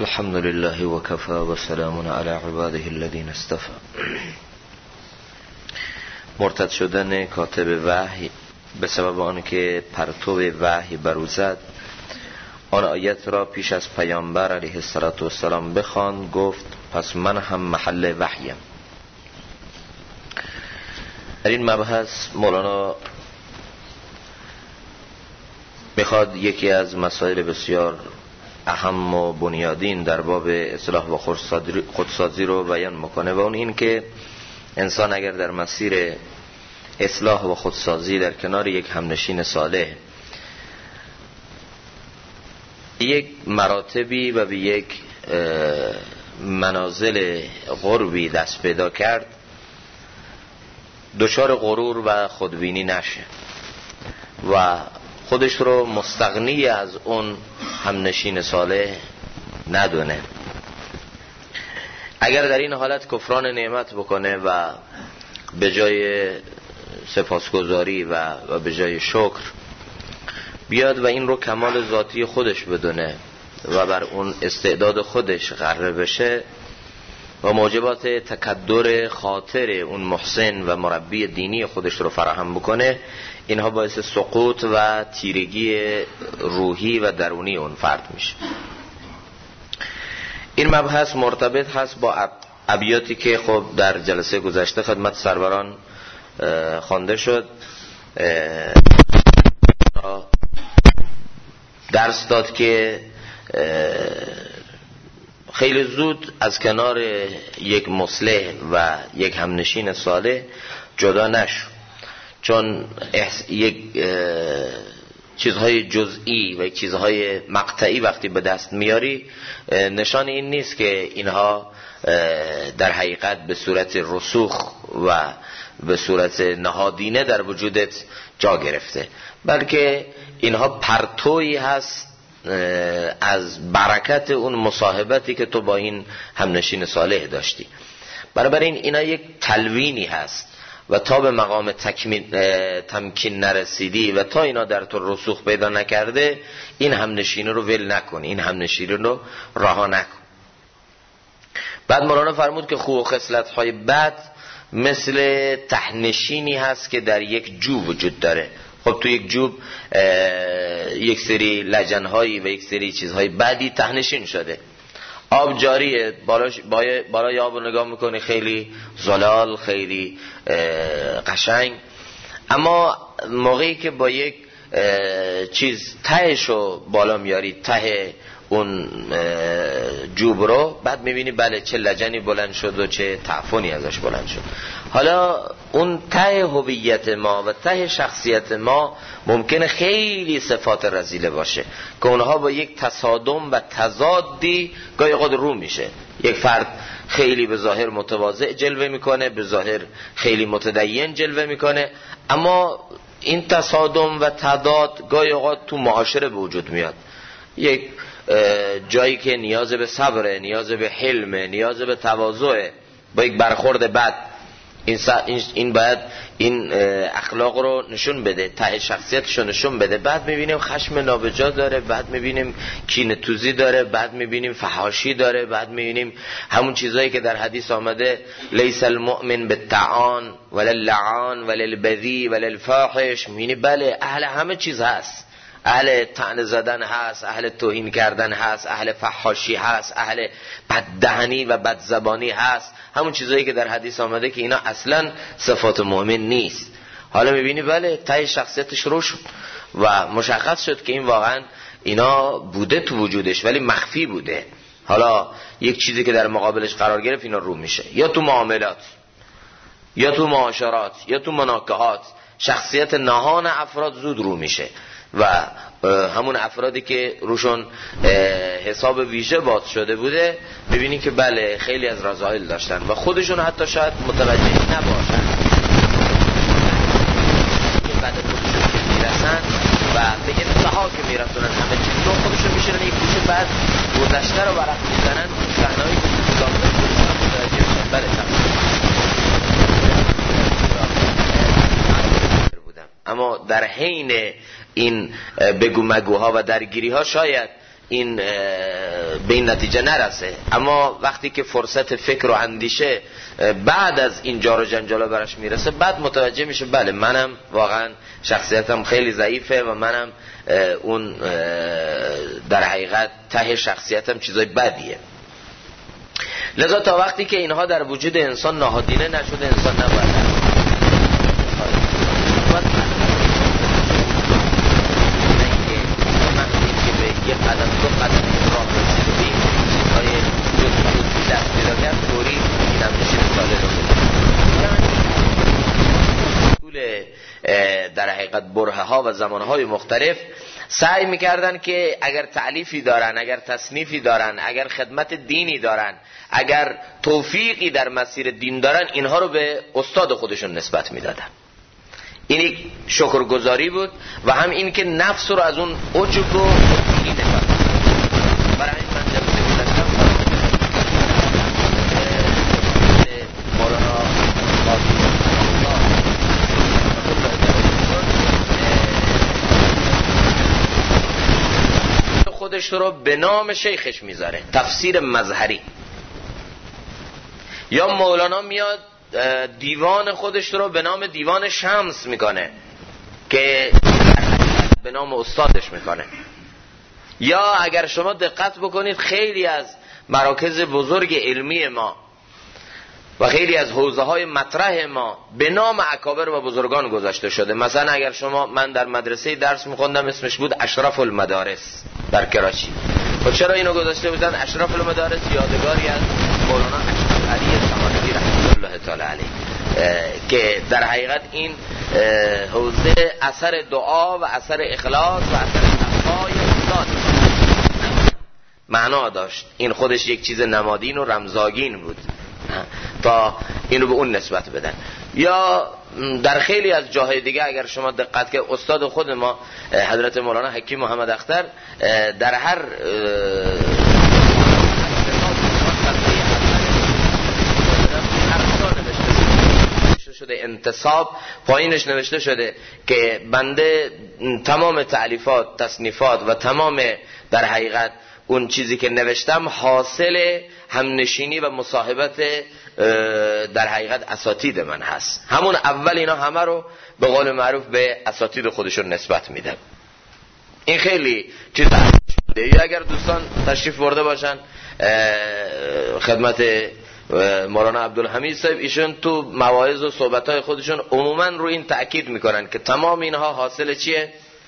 الحمد لله وكفى وسلام على عباده الذين اصطفى. مرتد شدن کاتب وحی به سبب آنکه پرتو وحی بر او زد، آن آیت را پیش از پیامبر علیه السلام بخواند، گفت پس من هم محل وحیم. در این مبحث مولانا میخواد یکی از مسائل بسیار اهم و بنیادین در باب اصلاح و خودسازی رو بیان میکنه، و اون این که انسان اگر در مسیر اصلاح و خودسازی در کنار یک همنشین صالح یک مراتبی و به یک منازل قربی دست پیدا کرد، دچار غرور و خودبینی نشه و خودش رو مستغنی از اون همنشین صالح ندونه. اگر در این حالت کفران نعمت بکنه و به جای سپاسگزاری و به جای شکر بیاد و این رو کمال ذاتی خودش بدونه و بر اون استعداد خودش غره بشه و موجبات تکدر خاطر اون محسن و مربی دینی خودش رو فراهم بکنه، اینها باعث سقوط و تیرگی روحی و درونی اون فرد میشه. این مبحث مرتبط هست با ابیاتی که خب در جلسه گذشته خدمت سروران خوانده شد. درس داد که خیلی زود از کنار یک مصلح و یک همنشین صالح جدا نشو، چون یک چیزهای جزئی و یک چیزهای مقطعی وقتی به دست میاری نشان این نیست که اینها در حقیقت به صورت رسوخ و به صورت نهادینه در وجودت جا گرفته، بلکه اینها پرتویی هست از برکت اون مصاحبتی که تو با این همنشین صالح داشتی. بنابراین اینا یک تلوینی هست و تا به مقام تمکین نرسیدی و تا اینا در تو رسوخ پیدا نکرده، این همنشین رو ول نکن، این همنشین رو رها نکن. بعد مولانا فرمود که خوب و خصلت‌های بد مثل تهنشینی هست که در یک جو وجود داره. خب تو یک جوب یک سری لجن‌هایی و یک سری چیزهای بدی تهنشین شده. آب جاریه، بالای آب رو نگاه میکنه خیلی زلال، خیلی قشنگ، اما موقعی که با یک چیز تهشو بالا میاری، ته اون جوب رو، بعد میبینی بله چه لجنی بلند شد و چه تعفنی ازش بلند شد. حالا اون ته هویت ما و ته شخصیت ما ممکنه خیلی صفات رذیله باشه که اونها با یک تصادم و تضادی گاهی خود رو میشه. یک فرد خیلی به ظاهر متواضع جلوه میکنه، به ظاهر خیلی متدین جلوه میکنه، اما این تصادم و تضاد گاهی اوقات تو معاشره به وجود میاد. یک جایی که نیاز به صبره، نیاز به حلمه، نیاز به تواضعه، با یک برخورد بد این باید این اخلاق رو نشون بده، ته شخصیتش رو نشون بده. بعد میبینیم خشم نابجا داره، بعد میبینیم کینه توزی داره، بعد میبینیم فحاشی داره، بعد میبینیم همون چیزایی که در حدیث آمده لیس المؤمن بالطعان ولا اللعان ولا البذی ولا الفاحش. میبینی بله اهل همه چیز هست، اهل طعنه زدن هست، اهل توهین کردن هست، اهل فحاشی هست، اهل بددهنی و بدزبانی هست، همون چیزایی که در حدیث آمده که اینا اصلا صفات مؤمن نیست. حالا میبینی بله ته شخصیتش رو شد و مشخص شد که این واقعا اینا بوده تو وجودش ولی مخفی بوده. حالا یک چیزی که در مقابلش قرار گرفت اینا رو میشه، یا تو معاملات، یا تو معاشرات، یا تو مناکحات. شخصیت نهان افراد زود رو میشه و همون افرادی که روشون حساب ویژه باز شده بوده ببینید که بله خیلی از رذائل داشتن و خودشون حتی شاید متوجه نباشن که بعد خودشون که میرسن و به انتها که میرسونن همه چیز رو خودشون میشنن یک کوچه، بعد گذشته رو برق میزنن صحنه‌ای که مدامه خودشون متوجه میشن بله اما در حین این بگو مگوها و درگیری ها شاید این به این نتیجه نرسه. اما وقتی که فرصت فکر و اندیشه بعد از این جار و جنجالا برش میرسه، بعد متوجه میشه بله منم واقعا شخصیتم خیلی ضعیفه و منم اون در حقیقت ته شخصیتم چیزای بدیه. لذا تا وقتی که اینها در وجود انسان نهادینه نشده، انسان نباید یه قدم دو قدم راه رسیدیم چیزهای جزئی دست پیدا کرد طوری اینم نشین ساله رو طول در حقیقت برهه ها و زمانهای مختلف سعی میکردن که اگر تألیفی دارن، اگر تصنیفی دارن، اگر خدمت دینی دارن، اگر توفیقی در مسیر دین دارن، اینها رو به استاد خودشون نسبت میدادن. این یک شکرگزاری بود و هم این که نفس رو از اون عجب و خودبینی نکرد. برای این من جلسه گذاشتم مولانا خودش رو به نام شیخش میذاره، تفسیر مظهری. یا مولانا میاد دیوان خودش رو به نام دیوان شمس میکنه که به نام استادش میکنه. یا اگر شما دقت بکنید خیلی از مراکز بزرگ علمی ما و خیلی از حوزه های مطرح ما به نام اکابر و بزرگان گذاشته شده. مثلا اگر شما، من در مدرسه درس میخوندم اسمش بود اشرف المدارس در کراچی. و چرا اینو گذاشته بودن اشرف المدارس؟ یادگاری از مولانا اشرف علی سمانوی رحمت الله تعالی علیه که در حقیقت این حوزه اثر دعا و اثر اخلاص و اثر تقوای استاد معنا داشت. این خودش یک چیز نمادین و رمزاگین بود تا اینو به اون نسبت بدن. یا در خیلی از جاهای دیگه اگر شما دقت که استاد خود ما حضرت مولانا حکیم محمد اختر در هر شده انتصاب پایینش نوشته شده که بنده تمام تألیفات، تصنیفات و تمام در حقیقت اون چیزی که نوشتم حاصل همنشینی و مصاحبت در حقیقت اساتید من هست. همون اول اینا همه رو به قول معروف به اساتید خودشون نسبت میدن. این خیلی چیز شده. یا اگر دوستان تشریف برده باشن خدمت مولانا عبدالحمید صاحب، ایشون تو مواعظ و صحبت‌های خودشون عموماً رو این تأکید میکنن که تمام اینها حاصل چیه؟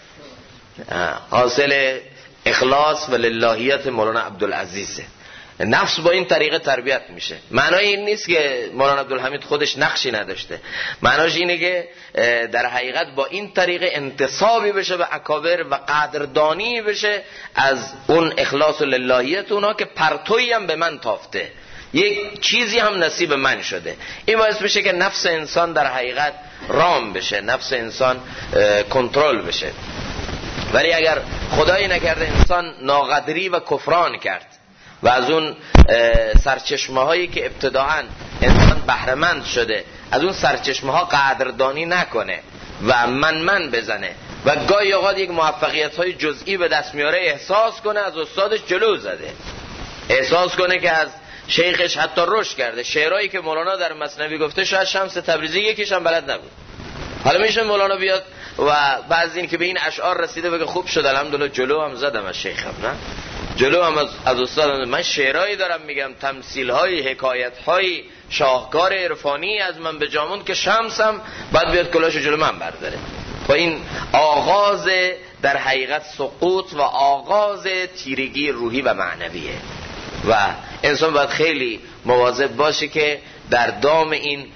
حاصل اخلاص و للهیت مولانا عبدالعزیزه. نفس با این طریقه تربیت میشه. معنای این نیست که مولانا عبدالحمید خودش نقشی نداشته، معناش اینه که در حقیقت با این طریقه انتصابی بشه به اکابر و قدردانی بشه از اون اخلاص و للهیت اونا که پرتویی هم به من تافته، یک چیزی هم نصیب من شده. این باعث بشه که نفس انسان در حقیقت رام بشه، نفس انسان کنترل بشه. ولی اگر خدایی نکرده انسان ناقدری و کفران کرد و از اون سرچشمه هایی که ابتداعاً انسان بهره‌مند شده از اون سرچشمه ها قدردانی نکنه و من بزنه و گاهی اوقات یک موفقیت های جزئی به دست میاره، احساس کنه از استادش جلو زده، احساس کنه که از شیخش حتی رشد کرده. شعرهایی که مولانا در مثنوی گفته شاید شمس تبریزی یکیش هم بلد نبود. حالا میشه مولانا بیاد و بعضی این که به این اشعار رسیده بگه خوب شد الحمدلله جلو هم زدم از شیخم، نه جلو هم از استادم. من شعرهایی دارم میگم، تمثیل‌های، حکایت‌های شاهکار عرفانی از من به جامون که شمسم بعد بیاد کلاشو جلو من برداره. و این آغاز در حقیقت سقوط و آغاز تیرگی روحی و معنویه و انسان باید خیلی مواظب باشه که در دام این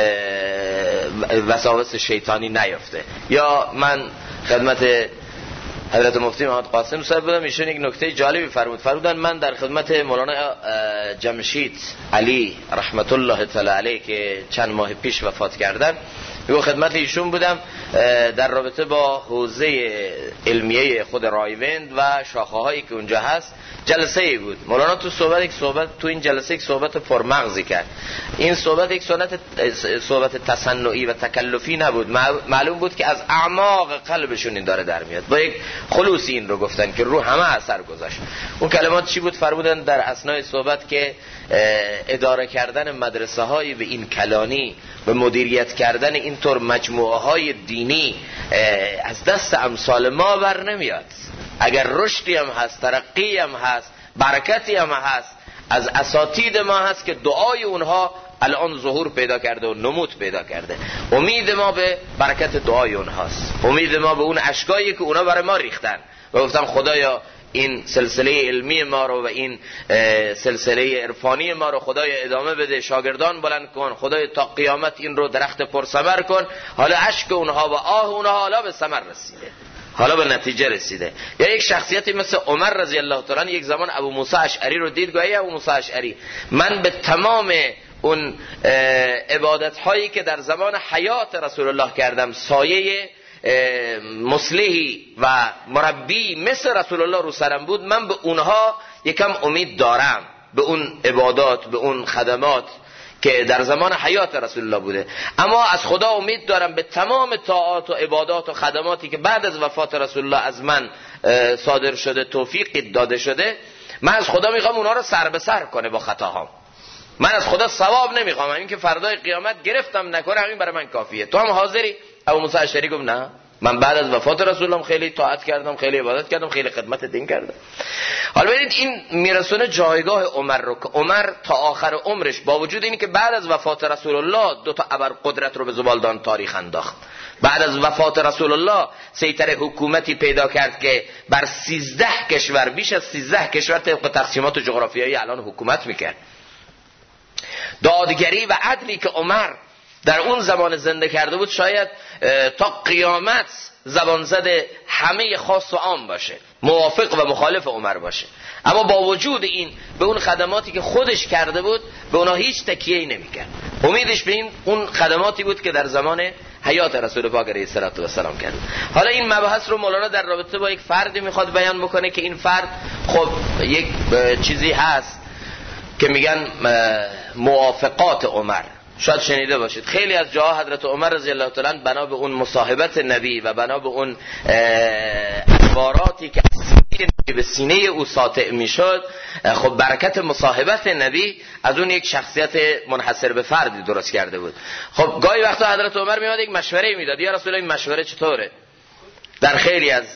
وساوس شیطانی نیفته. یا من خدمت حضرت مفتی محمد قاسم صاحب بودم، ایشون یک نکته جالبی فرمودن. من در خدمت مولانا جمشید علی رحمت الله تعالی علیه که چند ماه پیش وفات کردن میگه خدمت ایشون بودم در رابطه با حوزه علمیه خود رایوند و شاخه هایی که اونجا هست. جلسه ای بود، مولانا تو این جلسه یک صحبت پرمغزی کرد. این صحبت یک صحبت تصنعی و تکلفی نبود، معلوم بود که از اعماق قلبشون این داره در میاد، با یک خلوصی این رو گفتن که رو همه اثر گذاشت. اون کلمات چی بود؟ فرمودن در اثنای صحبت که اداره کردن مدرسه های به این کلانی و مدیریت کردن اینطور مجموعه های دینی از دست امثال ما بر نمیاد. اگر رشدی هم هست، ترقی هم هست، برکتی هم هست، از اساتید ما هست که دعای اونها الان ظهور پیدا کرده و نمود پیدا کرده. امید ما به برکت دعای اونهاست، امید ما به اون اشکایی که اونا برای ما ریختن و گفتم خدایا این سلسله علمی ما رو و این سلسله عرفانی ما رو خدای ادامه بده، شاگردان بلند کن، خدای تا قیامت این رو درخت پرثمر کن. حالا اشک اونها و آه اونها حالا به ثمر رسیده، حالا به نتیجه رسیده. یا یک شخصیتی مثل عمر رضی الله تعالی عنه یک زمان ابو موسی اشعری رو دید، گویا ابو موسی اشعری من به تمام اون عبادت هایی که در زمان حیات رسول الله کردم، سایه مصلحی و مربی مثل رسول الله رو سرم بود، من به اونها یکم امید دارم، به اون عبادات، به اون خدمات که در زمان حیات رسول الله بوده. اما از خدا امید دارم به تمام طاعات و عبادات و خدماتی که بعد از وفات رسول الله از من صادر شده، توفیق داده شده. من از خدا میخوام اونها رو سر به سر کنه با خطاهام. من از خدا ثواب نمیخوام، همین که فردای قیامت گرفتم نکنه همین برای من کافیه. تو هم حاضری؟ ابو موسی اشعری گفت نه، من بعد از وفات رسول الله خیلی طاعت کردم، خیلی عبادت کردم، خیلی خدمت دین کردم. حالا ببینید این میرسونه جایگاه عمر رو که عمر تا آخر عمرش با وجود اینی که بعد از وفات رسول الله 2 ابر قدرت رو به زبالدان تاریخ انداخت. بعد از وفات رسول الله سیطره حکومتی پیدا کرد که بر 13 کشور، بیش از 13 کشور طبق تقسیمات جغرافیایی الان حکومت میکرد. دادگری و عدلی که عمر در اون زمان زنده کرده بود شاید تا قیامت زبان زده همه خاص و عام باشه، موافق و مخالف عمر باشه. اما با وجود این به اون خدماتی که خودش کرده بود به اونها هیچ تکیه‌ای نمی‌کرد. امیدش به این اون خدماتی بود که در زمان حیات رسول پاک علیه السلام کرد. حالا این مبحث رو مولانا در رابطه با یک فردی میخواد بیان بکنه که این فرد خب یک چیزی هست که میگن موافقات عمر. شاید شنیده باشید خیلی از جاها حضرت عمر رضی الله تعالی عنه بنا به اون مصاحبت نبی و بنا به اون اخباراتی که به سینه او ساطع میشد، خب برکت مصاحبت نبی از اون یک شخصیت منحصر به فردی درست کرده بود. خب گاهی وقتا حضرت عمر میاد یک مشوره میداد، یا رسول الله این مشوره چطوره؟ در خیلی از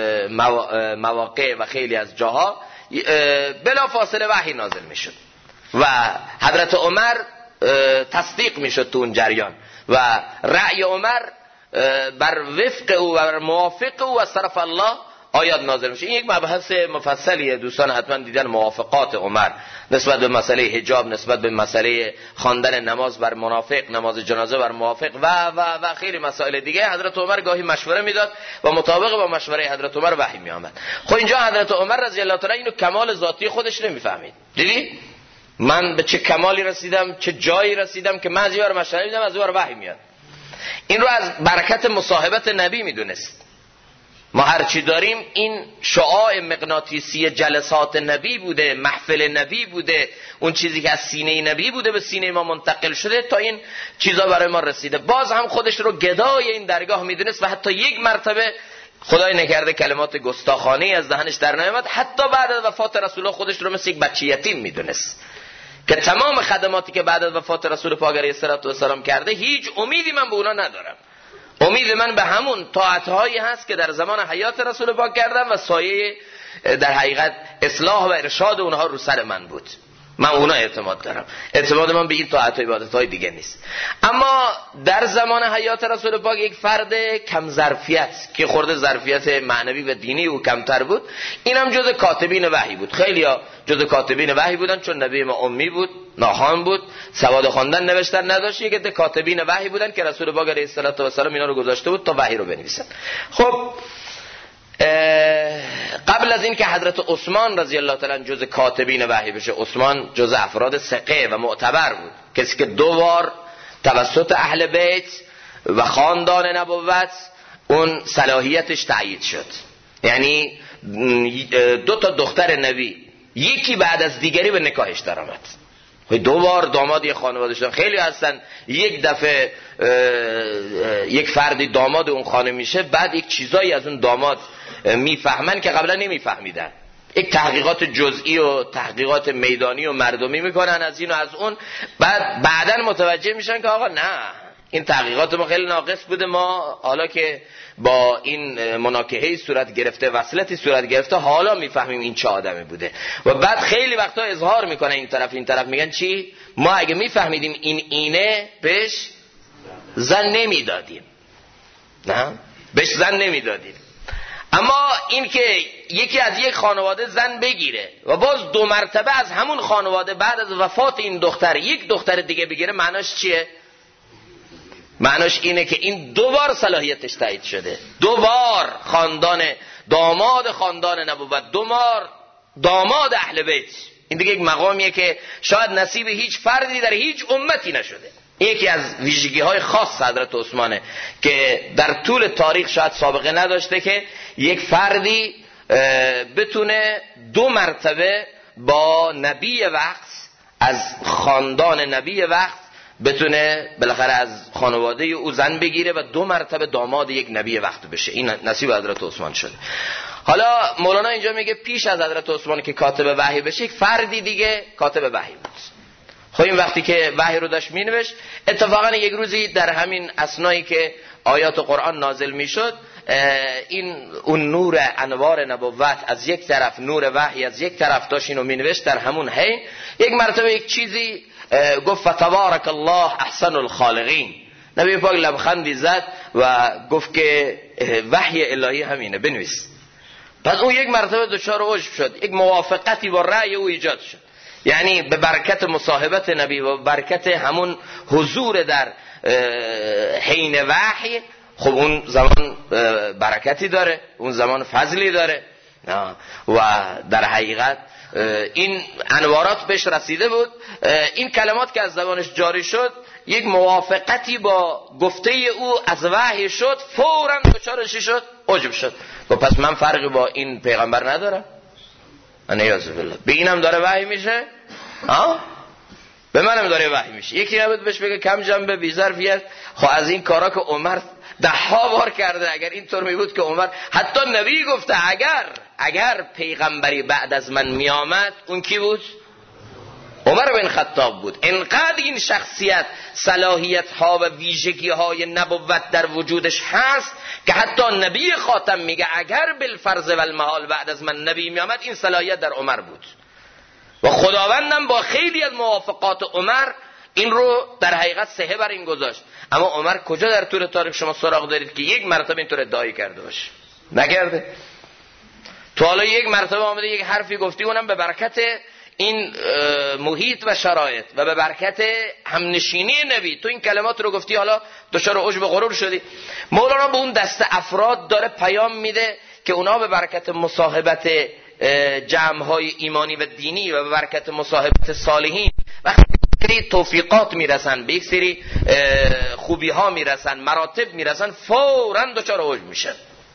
مواقع و خیلی از جاها بلا فاصله وحی نازل میشد و حضرت عمر تصدیق میشد تو اون جریان و رأی عمر بر وفق او و بر موافق او از طرف الله آیات نازل میشه. این یک مبحث مفصلیه، دوستان حتما دیدن موافقات عمر نسبت به مسئله حجاب، نسبت به مسئله خواندن نماز بر منافق، نماز جنازه بر موافق و خیلی مسائل دیگه. حضرت عمر گاهی مشوره میداد و مطابق با مشوره حضرت عمر وحی میآمد. خب اینجا حضرت عمر رضی الله تعالی اینو کمال ذاتی خودش نمیفهمید. دیدی من به چه کمالی رسیدم، چه جایی رسیدم که من از یار مشوره میدم از یار وحی میاد. این رو از برکت مصاحبت نبی میدونست. ما هرچی داریم این شعاع مغناطیسی جلسات نبی بوده، محفل نبی بوده، اون چیزی که از سینه نبی بوده به سینه ما منتقل شده تا این چیزا برای ما رسیده. باز هم خودش رو گدای این درگاه میدونست و حتی یک مرتبه خدای نکرده کلمات گستاخانه‌ای از دهنش در نیامد. حتی بعد از وفات رسول الله خودش رو مثل یک بچه یتیم میدونست که تمام خدماتی که بعد از وفات رسول پاک علیه السلام کرده هیچ امیدی من به اونا ندارم. امید من به همون طاعت‌هایی هست که در زمان حیات رسول پاک کردم و سایه در حقیقت اصلاح و ارشاد اونها رو سر من بود. من اونا اعتماد دارم. اعتماد من به این طاعت و عبادت‌های دیگه نیست. اما در زمان حیات رسول پاک یک فرد کم ظرفیت که خورده ظرفیت معنوی و دینی او کمتر بود، اینم جز کاتبین وحی بود. خیلیا جز کاتبین وحی بودن چون نبی ما امی بود، ناخوان بود، سواد خواندن نوشتن نداشت. یک عده کاتبین وحی بودن که رسول پاک علیه السلام اینا رو گذاشته بود تا وحی رو بنویسن. خب قبل از این که حضرت عثمان رضی الله تعالی عنه جز کاتبین وحی بشه، عثمان جز افراد ثقه و معتبر بود، کسی که 2 بار توسط اهل بیت و خاندان نبوت اون صلاحیتش تایید شد. یعنی 2 تا دختر نبی یکی بعد از دیگری به نکاحش در آمد. 2 بار داماد یه خانواده شدن. خیلی هستن یک دفعه یک فردی داماد اون خانه میشه، بعد یک چیزایی از اون داماد میفهمن که قبلا نمیفهمیدن، یک تحقیقات جزئی و تحقیقات میدانی و مردمی میکنن از این و از اون، بعدن متوجه میشن که آقا نه، این تحقیقات ما خیلی ناقص بوده، ما حالا که با این مناکحه‌ای صورت گرفته، وصلتی صورت گرفته، حالا میفهمیم این چه آدمی بوده. و بعد خیلی وقتا اظهار میکنن این طرف میگن چی؟ ما اگه میفهمیدیم اینه بهش زن نمیدادیم. نه؟ بهش زن نمیدادیم. اما این که یکی از یک خانواده زن بگیره و باز 2 مرتبه از همون خانواده بعد از وفات این دختر یک دختر دیگه بگیره، معناش چیه؟ معناش اینه که این 2 بار صلاحیتش تایید شده. 2 بار داماد خاندان نبوت، 2 بار داماد اهل بیت. این دیگه یک مقامیه که شاید نصیب هیچ فردی در هیچ امتی نشده. یکی از ویژگی‌های خاص حضرت عثمانه که در طول تاریخ شاید سابقه نداشته که یک فردی بتونه 2 مرتبه با نبی وقت از خاندان نبی وقت بتونه بالاخره از خانواده او زن بگیره و 2 مرتبه داماد یک نبی وقت بشه. این نصیب حضرت عثمان شده. حالا مولانا اینجا میگه پیش از حضرت عثمان که کاتب وحی بشه، یک فردی دیگه کاتب وحی بود. خب این وقتی که وحی رو داشت مینوشت، اتفاقا یک روزی در همین اثنایی که آیات قرآن نازل میشد، این اون نور انوار نبوت از یک طرف، نور وحی از یک طرف داشت اینو مینوشت، در همون هی یک مرتبه یک چیزی گفت فتبارک الله احسن الخالقین. نبی پاک لبخندی زد و گفت که وحی الهی همینه، بنویس. پس اون یک مرتبه دچار عجب شد، یک موافقتی با رأی او ایجاد شد. یعنی به برکت مصاحبت نبی و برکت همون حضور در حین وحی، خب اون زمان برکتی داره، اون زمان فضلی داره و در حقیقت این انوارات بهش رسیده بود. این کلمات که از زبانش جاری شد یک موافقتی با گفته او از وحی شد، فوراً دچارش شد، عجب شد. و پس من فرقی با این پیغمبر ندارم؟ انیاز بالله. به اینم داره وحی میشه؟ به منم داره وحی میشه. یکی نبود بهش بگه کم جنبه بی ظرفیت. خب از این کارا که عمر 10 بار کرده، اگر اینطور می بود که عمر، حتی نبی گفته اگر پیغمبری بعد از من می آمد، اون کی بود؟ عمر بن خطاب بود. انقدر این شخصیت صلاحیت ها و ویژگی های نبوت در وجودش هست که حتی نبی خاتم میگه اگر بالفرض و المحال بعد از من نبی می آمد، این صلاحیت در عمر بود. و خداوندم با خیلی از موافقات عمر این رو در حقیقت صحه بر این گذاشت. اما عمر کجا در طول تاریخ شما سراغ دارید که یک مرتبه اینطور ادعایی کرده باشه؟ نکرده. تو حالا یک مرتبه آمده یک حرفی گفتی، اونم به برکت این محیط و شرایط و به برکت همنشینی نبی تو این کلمات رو گفتی، حالا دچار عجب و غرور شدی. مولانا به اون دسته افراد داره پیام میده که اونا به برکت مصاحبت جمع‌های ایمانی و دینی و به برکت مصاحبت صالحین وقتی به یک سری توفیقات میرسن، به یک سری خوبی ها میرسن، مراتب میرسن، فوراً دچار عجب میشن،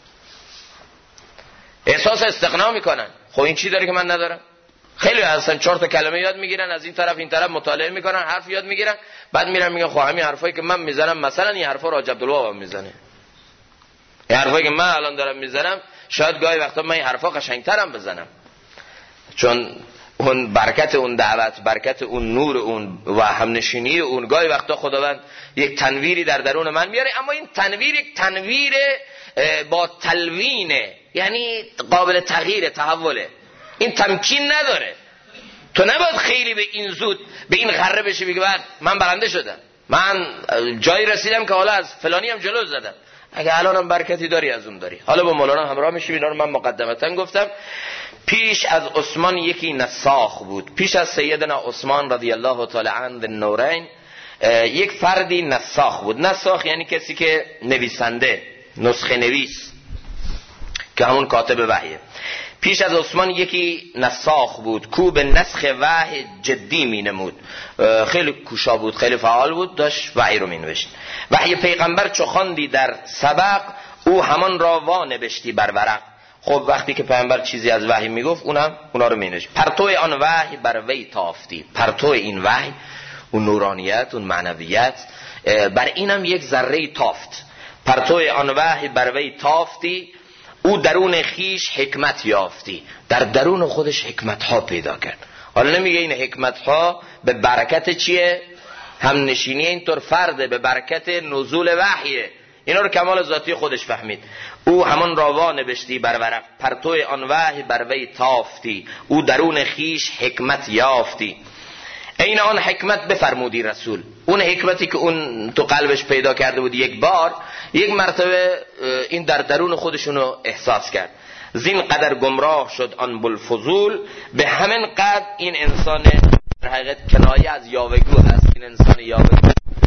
احساس استغنا میکنن. خب این چی داره که من ندارم؟ خیلی هستن 4 تا کلمه یاد میگیرن، از این طرف این طرف مطالعه میکنن، حرف یاد میگیرن، بعد میرن میگن خب همین حرفایی که من میزنم، مثلا این حرفا رو حاج عبدالوهاب میزنه، این حرفایی که من الان دارم میزنم شاید گاهی وقتا من این حرفا قشنگترم بزنم، چون اون برکت اون دعوت، برکت اون نور اون و همنشینی اون، گاهی وقتا خداوند یک تنویری در درون من میاره. اما این تنویر یک تنویر با تلوینه، یعنی قابل تغییر، تحوله، این تمکین نداره. تو نباید خیلی به این زود به این غره بشی بگی بعد من برنده شدم، من جایی رسیدم که حالا از فلانی هم جلو زدم. اگه الانم برکتی داری از اون داری. حالا با مولانا همراه میشیم. اینا رو من مقدمتا گفتم. پیش از عثمان یکی نساخ بود، پیش از سیدنا عثمان رضی الله تعالی عنه النورین یک فردی نساخ بود. نساخ یعنی کسی که نویسنده، نسخه نویس، که همون کاتب وحیه. پیش از عثمان یکی نساخ بود کو به نسخ وحی جدی می نمود، خیلی کوشا بود، خیلی فعال بود، داشت وحی رو می نوشت. وحی پیغمبر چو خواندی در سبق او همان را وا نبشتی بر ورق. خب وقتی که پیغمبر چیزی از وحی میگفت اونا رو می نوشت. پرتو آن وحی بر وی تافتی، پرتو این وحی، اون نورانیت، اون معنویت، بر اینم یک ذره تافت. پرتو آن وحی بر وی تافتی او درون خیش حکمت یافتی، در درون خودش حکمت ها پیدا کرد. حالا نمیگه این حکمت ها به برکت چیه؟ هم نشینی اینطور فرده، به برکت نزول وحیه. اینا رو کمال ذاتی خودش فهمید. او همان راوا نبشتی بر ورق، پرتو آن وحی بر وی تافتی او درون خیش حکمت یافتی. این آن حکمت بفرمودی رسول، اون حکمتی که اون تو قلبش پیدا کرده بود یک بار، یک مرتبه این در درون خودشونو احساس کرد. زین قدر گمراه شد آن بلفضول، به همین قدر این انسان در حقیقت کنایه از یاوه‌گو هست. این انسان یاوه‌گو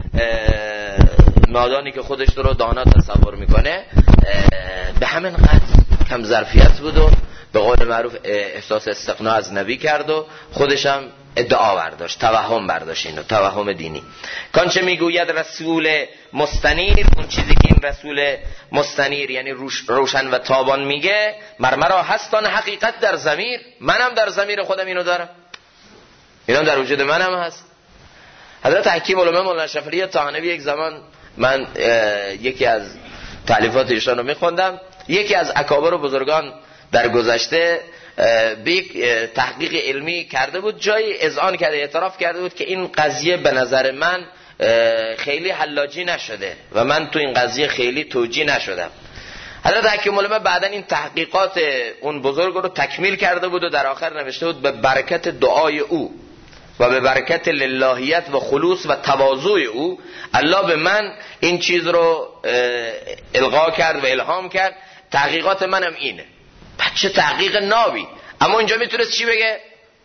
نادانی که خودش رو دانا تصور میکنه، به همین قدر کم ظرفیت بود و به قول معروف احساس استغنا از نبی کرد و خودش هم ادعا برداشت، توهم برداشت، اینو توهم دینی. کانچه میگوید رسول مستنیر، اون چیزی که این رسول مستنیر یعنی روشن و تابان میگه، مرمرا هستان حقیقت در ضمیر، منم در ضمیر خودم اینو دارم، اینا در وجود منم هست. حضرت حکیم علامه مولانا شفیعی طحانوی یک زمان من یکی از تالیفات ایشان رو میخوندم، یکی از اکابر و بزرگان در گذشته به یک تحقیق علمی کرده بود، جایی اذعان کرده، اعتراف کرده بود که این قضیه به نظر من خیلی حلاجی نشده و من تو این قضیه خیلی توجیه نشدم. حضرت حکیم علامه بعدن این تحقیقات اون بزرگ رو تکمیل کرده بود و در آخر نوشته بود به برکت دعای او و به برکت للهیت و خلوص و تواضع او، الله به من این چیز رو القا کرد و الهام کرد. تحقیقات منم اینه. چه تحقیق نابی. اما اینجا میتونست چی بگه؟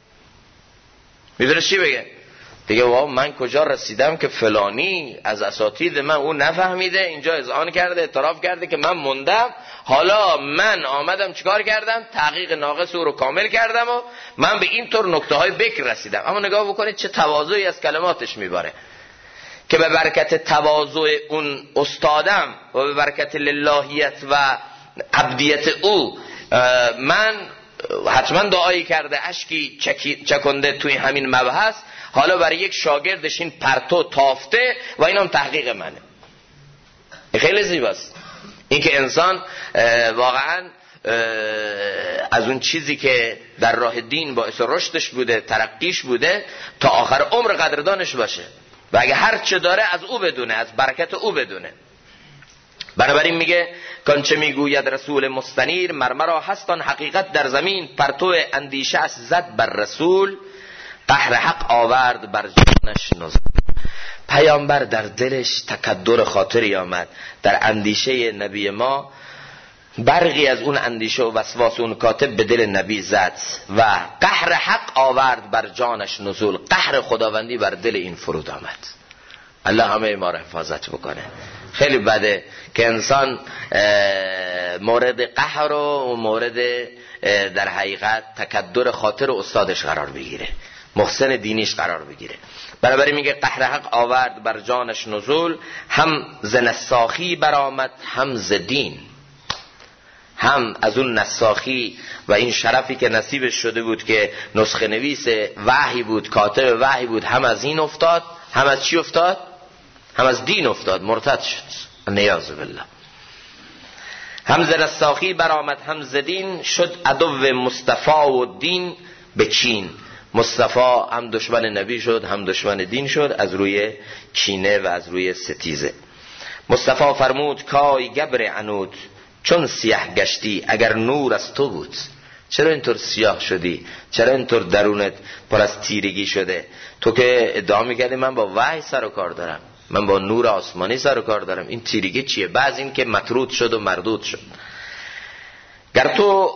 دیگه واو من کجا رسیدم که فلانی از اساتید من اون نفهمیده، اینجا اذعان کرده، اعتراف کرده که من موندم، حالا من آمدم چیکار کردم؟ تحقیق ناقص او رو کامل کردم و من به این طور نکته های بکر رسیدم. اما نگاه بکنید چه تواضعی از کلماتش میباره که به برکت تواضع اون استادم و به برکت للهیت و عبدیت او من حتما دعایی کرده، اشکی چکنده توی همین مبحث، حالا برای یک شاگردش این پرتو تافته و اینم تحقیق منه. خیلی زیباست این که انسان واقعا از اون چیزی که در راه دین باعث رشدش بوده، ترقیش بوده، تا آخر عمر قدردانش باشه و اگه هر چه داره از او بدونه، از برکت او بدونه. بنابراین میگه کانچه میگوید رسول مستنیر، مرمرا هستان حقیقت در زمین، پرتو اندیشه از زد بر رسول، قهر حق آورد بر جانش نزول. پیامبر در دلش تکدر خاطری آمد، در اندیشه نبی ما برقی از اون اندیشه و وسواس اون کاتب به دل نبی زد و قهر حق آورد بر جانش نزول. قهر خداوندی بر دل این فرود آمد. الله همه ما را حفاظت بکنه. خیلی بده که انسان مورد قهر و مورد در حقیقت تکدر خاطر استادش قرار بگیره، محسن دینیش قرار بگیره. برابری میگه قهر حق آورد بر جانش نزول، هم ز نساخی برآمد هم ز دین. هم از اون نساخی و این شرفی که نصیبش شده بود که نسخه نویس وحی بود، کاتب وحی بود، هم از این افتاد، هم از چی افتاد؟ هم از دین افتاد، مرتد شد، نیاز بالله. هم ز نساخی برآمد هم ز دین، شد عدو مصطفی و دین به چین. مصطفی هم دشمن نبی شد، هم دشمن دین شد، از روی کینه و از روی ستیزه. مصطفی فرمود کای گبر عنود، چون سیاه گشتی اگر نور از تو بود. چرا اینطور سیاه شدی؟ چرا اینطور درونت پر از تیرگی شده؟ تو که ادعا میکردی من با وحی سر و کار دارم، من با نور آسمانی سر و کار دارم، این تیرگی چیه؟ بعض این که مطرود شد و مردود شد. گر تو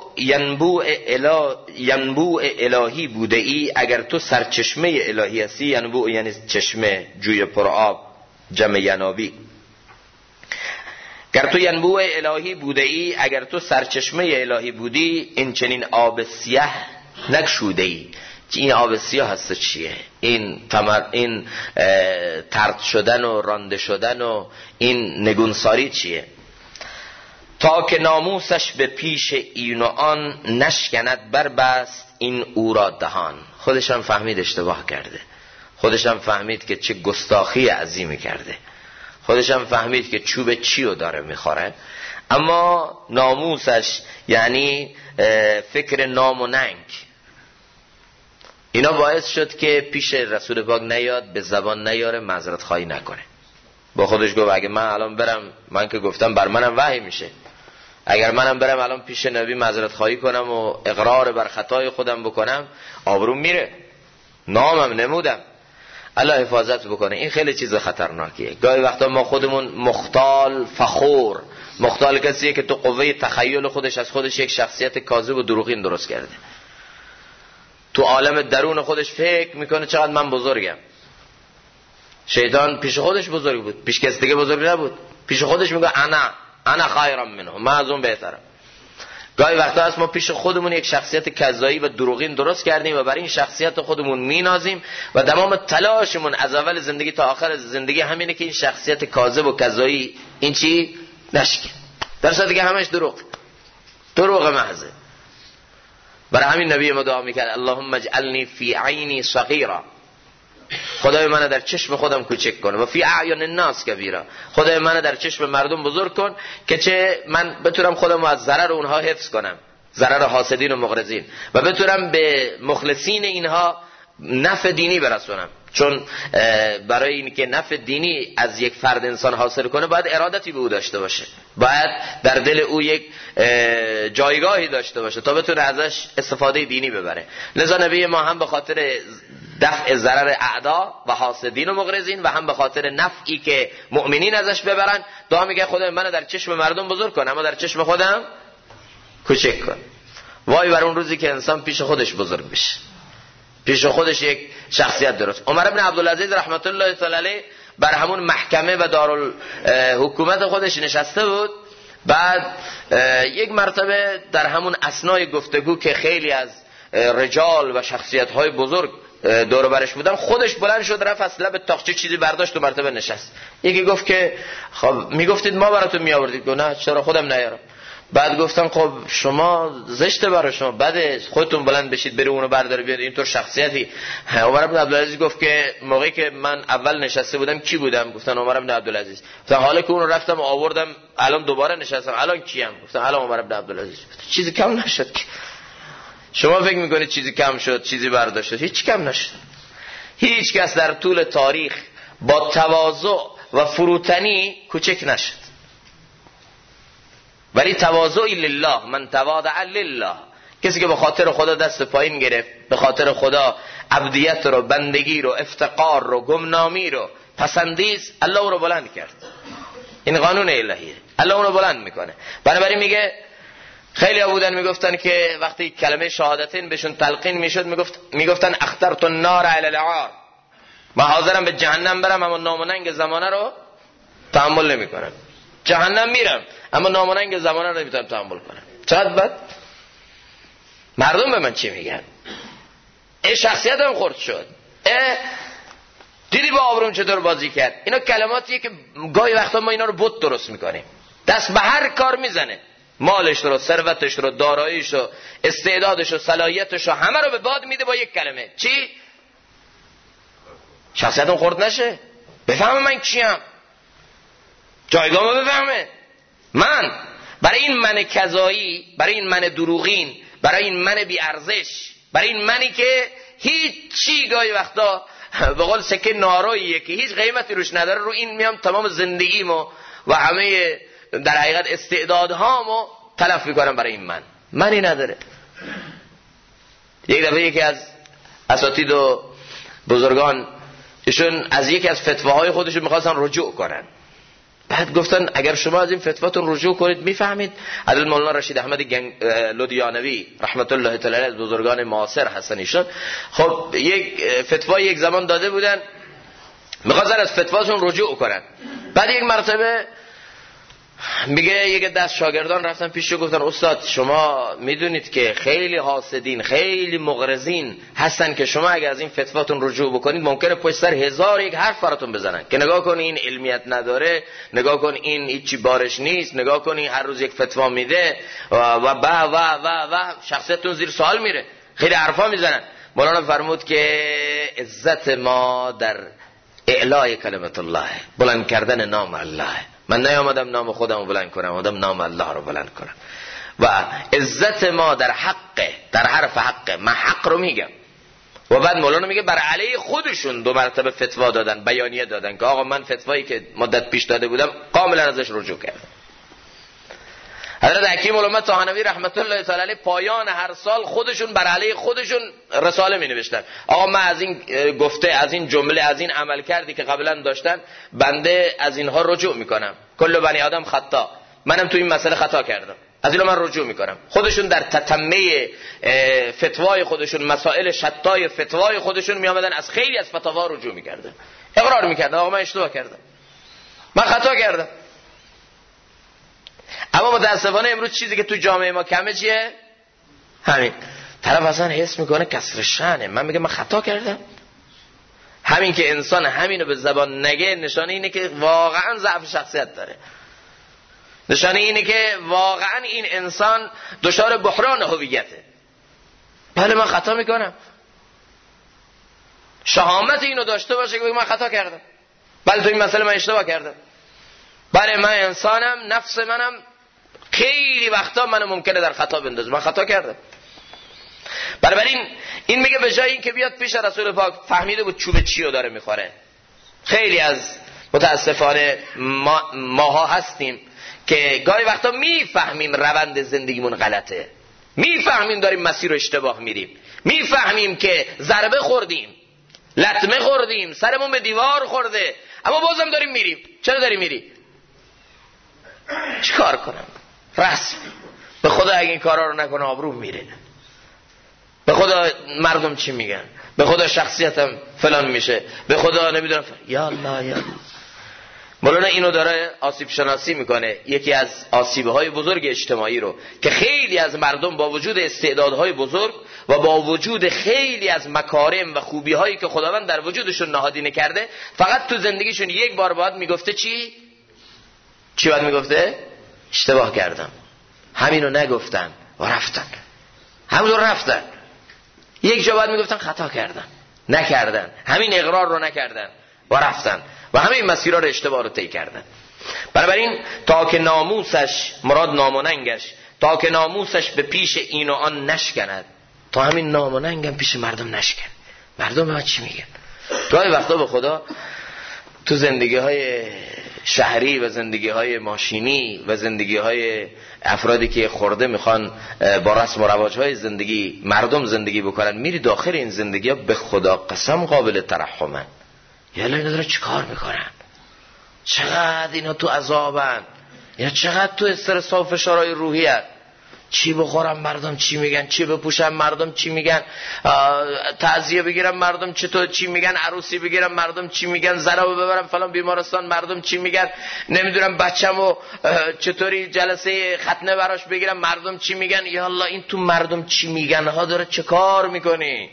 ینبوع الهی بوده ای، اگر تو سرچشمه الهی هستی، ینبوع یعنی چشمه، جوی پر آب، جمع ینابی. گر تو ینبوع الهی بوده ای، اگر تو سرچشمه الهی بودی، این چنین آب سیاه نگشوده ای. این آب سیاه هست چیه؟ این طرد شدن و رانده شدن و این نگونساری چیه؟ تا که ناموسش به پیش این و آن، نشکند بربست این او را دهان. خودش هم فهمید اشتباه کرده، خودش هم فهمید که چه گستاخی عظیمی کرده، خودش هم فهمید که چوب چی رو داره میخوره، اما ناموسش یعنی فکر نام و ننگ اینا باعث شد که پیش رسول پاک نیاد، به زبان نیاره، معذرت خواهی نکنه. با خودش گفت اگه من الان برم، من که گفتم بر منم وحی میشه، اگر منم برم الان پیش نبی معذرت خواهی کنم و اقرار بر خطای خودم بکنم، آبروم میره، نامم نمودم. الله حفاظت بکنه. این خیلی چیز خطرناکیه. گاهی وقتا ما خودمون مختال فخور، مختال کسیه که تو قوه تخیل خودش از خودش یک شخصیت کاذب و دروغین درست کرده، تو عالم درون خودش فکر میکنه چقدر من بزرگم. شیطان پیش خودش بزرگ بود، پیش کس دیگه بزرگ نبود، پیش خودش میگه انا خیرم منه، من از اون بهترم. گاهی وقتا هست ما پیش خودمون یک شخصیت کذایی و دروغین درست کردیم و برای این شخصیت خودمون مینازیم و تمام تلاشمون از اول زندگی تا آخر زندگی همینه که این شخصیت کاذب و کذایی این چی نشکه، در صورتی که همش دروغ محضه. برای همین نبی ما دعا میکرد اللهم اجعلنی فی عینی صغیرا، خدای منو در چشم خودم کوچک کن، و فی اعین الناس کبیرا، خدای منو در چشم مردم بزرگ کن که چه من بتونم خودم از ضرر اونها حفظ کنم، ضرر حاسدین و مغرضین، و بتونم به مخلصین اینها نفع دینی برسونم. چون برای اینکه نفع دینی از یک فرد انسان حاصل کنه باید ارادتی به او داشته باشه، باید در دل او یک جایگاهی داشته باشه تا بتونه ازش استفاده دینی ببره. لذا نبی ما هم به خاطر دفع ضرر اعدا و حاسدین و مغرضین و هم به خاطر نفعی که مؤمنین ازش ببرن دعا میگه خدای منو در چشم مردم بزرگ کن اما در چشم خودم کوچک کن. وای بر اون روزی که انسان پیش خودش بزرگ بشه، پیش خودش یک شخصیت درست. عمر بن عبدالعزیز رحمت الله تعالی علیه بر همون محکمه و دارالحکومت خودش نشسته بود. بعد یک مرتبه در همون اثنای گفتگو که خیلی از رجال و شخصیت‌های بزرگ دور برش بودن، خودش بلند شد رفت از لب تاقچه چیزی برداشت و مرتبه نشست. یکی گفت که خب میگفتید ما براتون میآوردید، گفت نه چرا خودم نیارم. بعد گفتن خب شما زشته برای شما، بده خودتون بلند بشید بری اونو برداره بیاد، اینطور شخصیتی. عمر بن عبدالعزیز گفت که موقعی که من اول نشسته بودم کی بودم؟ گفتن عمر بن عبدالعزیز. گفتن حالا که اونو رفتم آوردم الان دوباره نشستم الان کیم؟ گفتن الان عمر بن عبدالعزیز. چیزی کم نشد. شما فکر میکنید چیزی کم شد، چیزی برداشت شد؟ هیچ کم نشد. هیچ کس در طول تاریخ با تواضع و فروتنی کوچک نشد. ولی تواضعی لله، من تواضع لله، کسی که به خاطر خدا دست پایین گرفت، به خاطر خدا عبدیت رو، بندگی رو، افتقار رو، گمنامی رو پسندید، الله او رو بلند کرد. این قانون الهیه، الله اون رو بلند میکنه. بنابراین میگه خیلی ها بودن میگفتن که وقتی کلمه شهادتین بهشون تلقین میشد میگفتن اخترت النار علی العار، من حاضرم به جهنم برم اما نام و ننگ زمانه رو تحمل نمیکنم. جهنم میرم اما نام و ننگ زمانه رو نمیتونم تحمل کنم. چقدر بد. مردم به من چی میگن؟ شخصیتم خرد شد، دیدی با آبروم چطور بازی کرد. اینا کلماتیه که گاهی وقتا ما اینا رو بت درست میکنیم. دست به هر کار میزنه، مالش رو، ثروتش رو، داراییش رو، استعدادش رو، صلاحیتش رو، همه رو به باد میده با یک کلمه. چی؟ شخصیتم خرد نشه، بفهمه من کیم، جایگاهمو بفهمه. من برای این من کذایی، برای این من دروغین، برای این من بی ارزش، برای این منی که هیچ چی گاهی وقتا به قول سکه ناراییه که هیچ قیمتی روش نداره، رو این میام تمام زندگیمو و همه در حقیقت استعدادهامو تلف میکنم برای این منی نداره. یک دفعه یکی از اساتید و بزرگان ایشون از یکی از فتواهای خودشون میخواستن رجوع کنن. بعد گفتن اگر شما از این فتواتون رجوع کنید میفهمید. حضرت مولانا رشید احمد لودیانوی رحمت الله تعالی علیه از بزرگان معاصر هستن ایشون. خب یک فتوای یک زمان داده بودن، میخواستن از فتواشون رجوع کنن. بعد یک مرتبه میگه یک دست شاگردان رفتن پیش گفتن استاد شما میدونید که خیلی حاسدین خیلی مغرضین هستن که شما اگر از این فتواتون رجوع بکنید ممکنه پشت سر 1001 حرف براتون بزنن که نگاه کن این علمیت نداره، نگاه کن این هیچی بارش نیست، نگاه کن این هر روز یک فتوا میده و شخصیتتون زیر سوال میره، خیلی حرفا میزنن. مولانا فرمود که عزت ما در اعلای کلمت الله، بلند کردن نام الله. من نیامدم نام خودم رو بلند کنم، آمدم نام الله رو بلند کنم. و عزت ما در حق، در حرف حق، من حق رو میگم. و بعد مولانا میگه بر علیه خودشون 2 مرتبه فتوا دادن، بیانیه دادن که آقا من فتوایی که مدت پیش داده بودم کاملا ازش رجوع کردم. حضرت حکیم الامه طحاوی رحمت الله تعالی علیه پایان هر سال خودشون بر علیه خودشون رساله می نوشتن. آقا من از این گفته، از این جمله، از این عمل کردی که قبلا داشتن بنده از اینها رجوع میکنم. کل بنی آدم خطا، منم تو این مسئله خطا کردم، از اینو من رجوع میکنم. خودشون در تتمه فتوای خودشون، مسائل شتای فتوای خودشون می آمدن از خیلی از فتاوا رجوع میکردن، اقرار میکردن آقا من اشتباه کردم، من خطا کردم. اما متاسفانه امروز چیزی که تو جامعه ما کمه چیه؟ همین. طرف اصلا حس میکنه کسر شأنه، من میگم من خطا کردم. همین که انسان همینو به زبان نگه نشانه اینه که واقعا ضعف شخصیت داره، نشانه اینه که واقعا این انسان دچار بحران هویته. بله من خطا میکنم، شهامت اینو داشته باشه که من خطا کردم، بله تو این مسئله من اشتباه کردم، بله من انسانم، نفس منم خیلی وقتا منو ممکنه در خطا بندازه، من خطا کردم. بنابراین این میگه به جای این که بیاد پیش رسول پاک، فهمیده بود چوب چی رو داره میخوره. خیلی از متاسفانه ماها هستیم که گاهی وقتا میفهمیم روند زندگیمون غلطه، میفهمیم داریم مسیر رو اشتباه میریم، میفهمیم که ضربه خوردیم، لطمه خوردیم، سرمون به دیوار خورده، اما بازم داریم میریم. چرا داری میری؟ چی کار کنم؟ رسم. به خدا اگه این کارا رو نکنه آبروم میره، به خدا مردم چی میگن، به خدا شخصیتم فلان میشه، به خدا نمیدونم یا الله یا الله. مولانا اینو داره آسیب شناسی میکنه، یکی از آسیب‌های بزرگ اجتماعی رو که خیلی از مردم با وجود استعدادهای بزرگ و با وجود خیلی از مکارم و خوبی‌هایی که خداوند در وجودشون نهادینه کرده، فقط تو زندگیشون یک بار باید میگفته چی باید میگفته؟ اشتباه کردم. همینو نگفتن و رفتن، همونو رفتن. یک جا باید میگفتن خطا کردن، نکردن، همین اقرار رو نکردن و رفتن و همین مسیرها رو اشتباه رو طی کردن. بنابراین تا که ناموسش، مراد نام و ننگش، تا که ناموسش به پیش این و آن نشکند، تا همین نام و ننگم پیش مردم نشکن. مردم ما چی میگن؟ گاهی وقتا به خدا تو زندگی های شهری و زندگی های ماشینی و زندگی های افرادی که خورده میخوان با رسم و رواج های زندگی مردم زندگی بکنن، میری داخل این زندگی ها به خدا قسم قابل ترحمن. یالا اینا داره چی کار میکنن؟ چقدر اینا تو عذابن، یا چقدر تو استرس و فشارهای روحی هست. چی بخورم مردم چی میگن، چی بپوشم مردم چی میگن، تعزیه بگیرم مردم چطور چی میگن، عروسی بگیرم مردم چی میگن، زنمو ببرم فلان بیمارستان مردم چی میگن، نمیدونم بچه‌مو چطوری جلسه ختنه براش بگیرم مردم چی میگن. یا الله این تو مردم چی میگن ها داره چه کار میکنی؟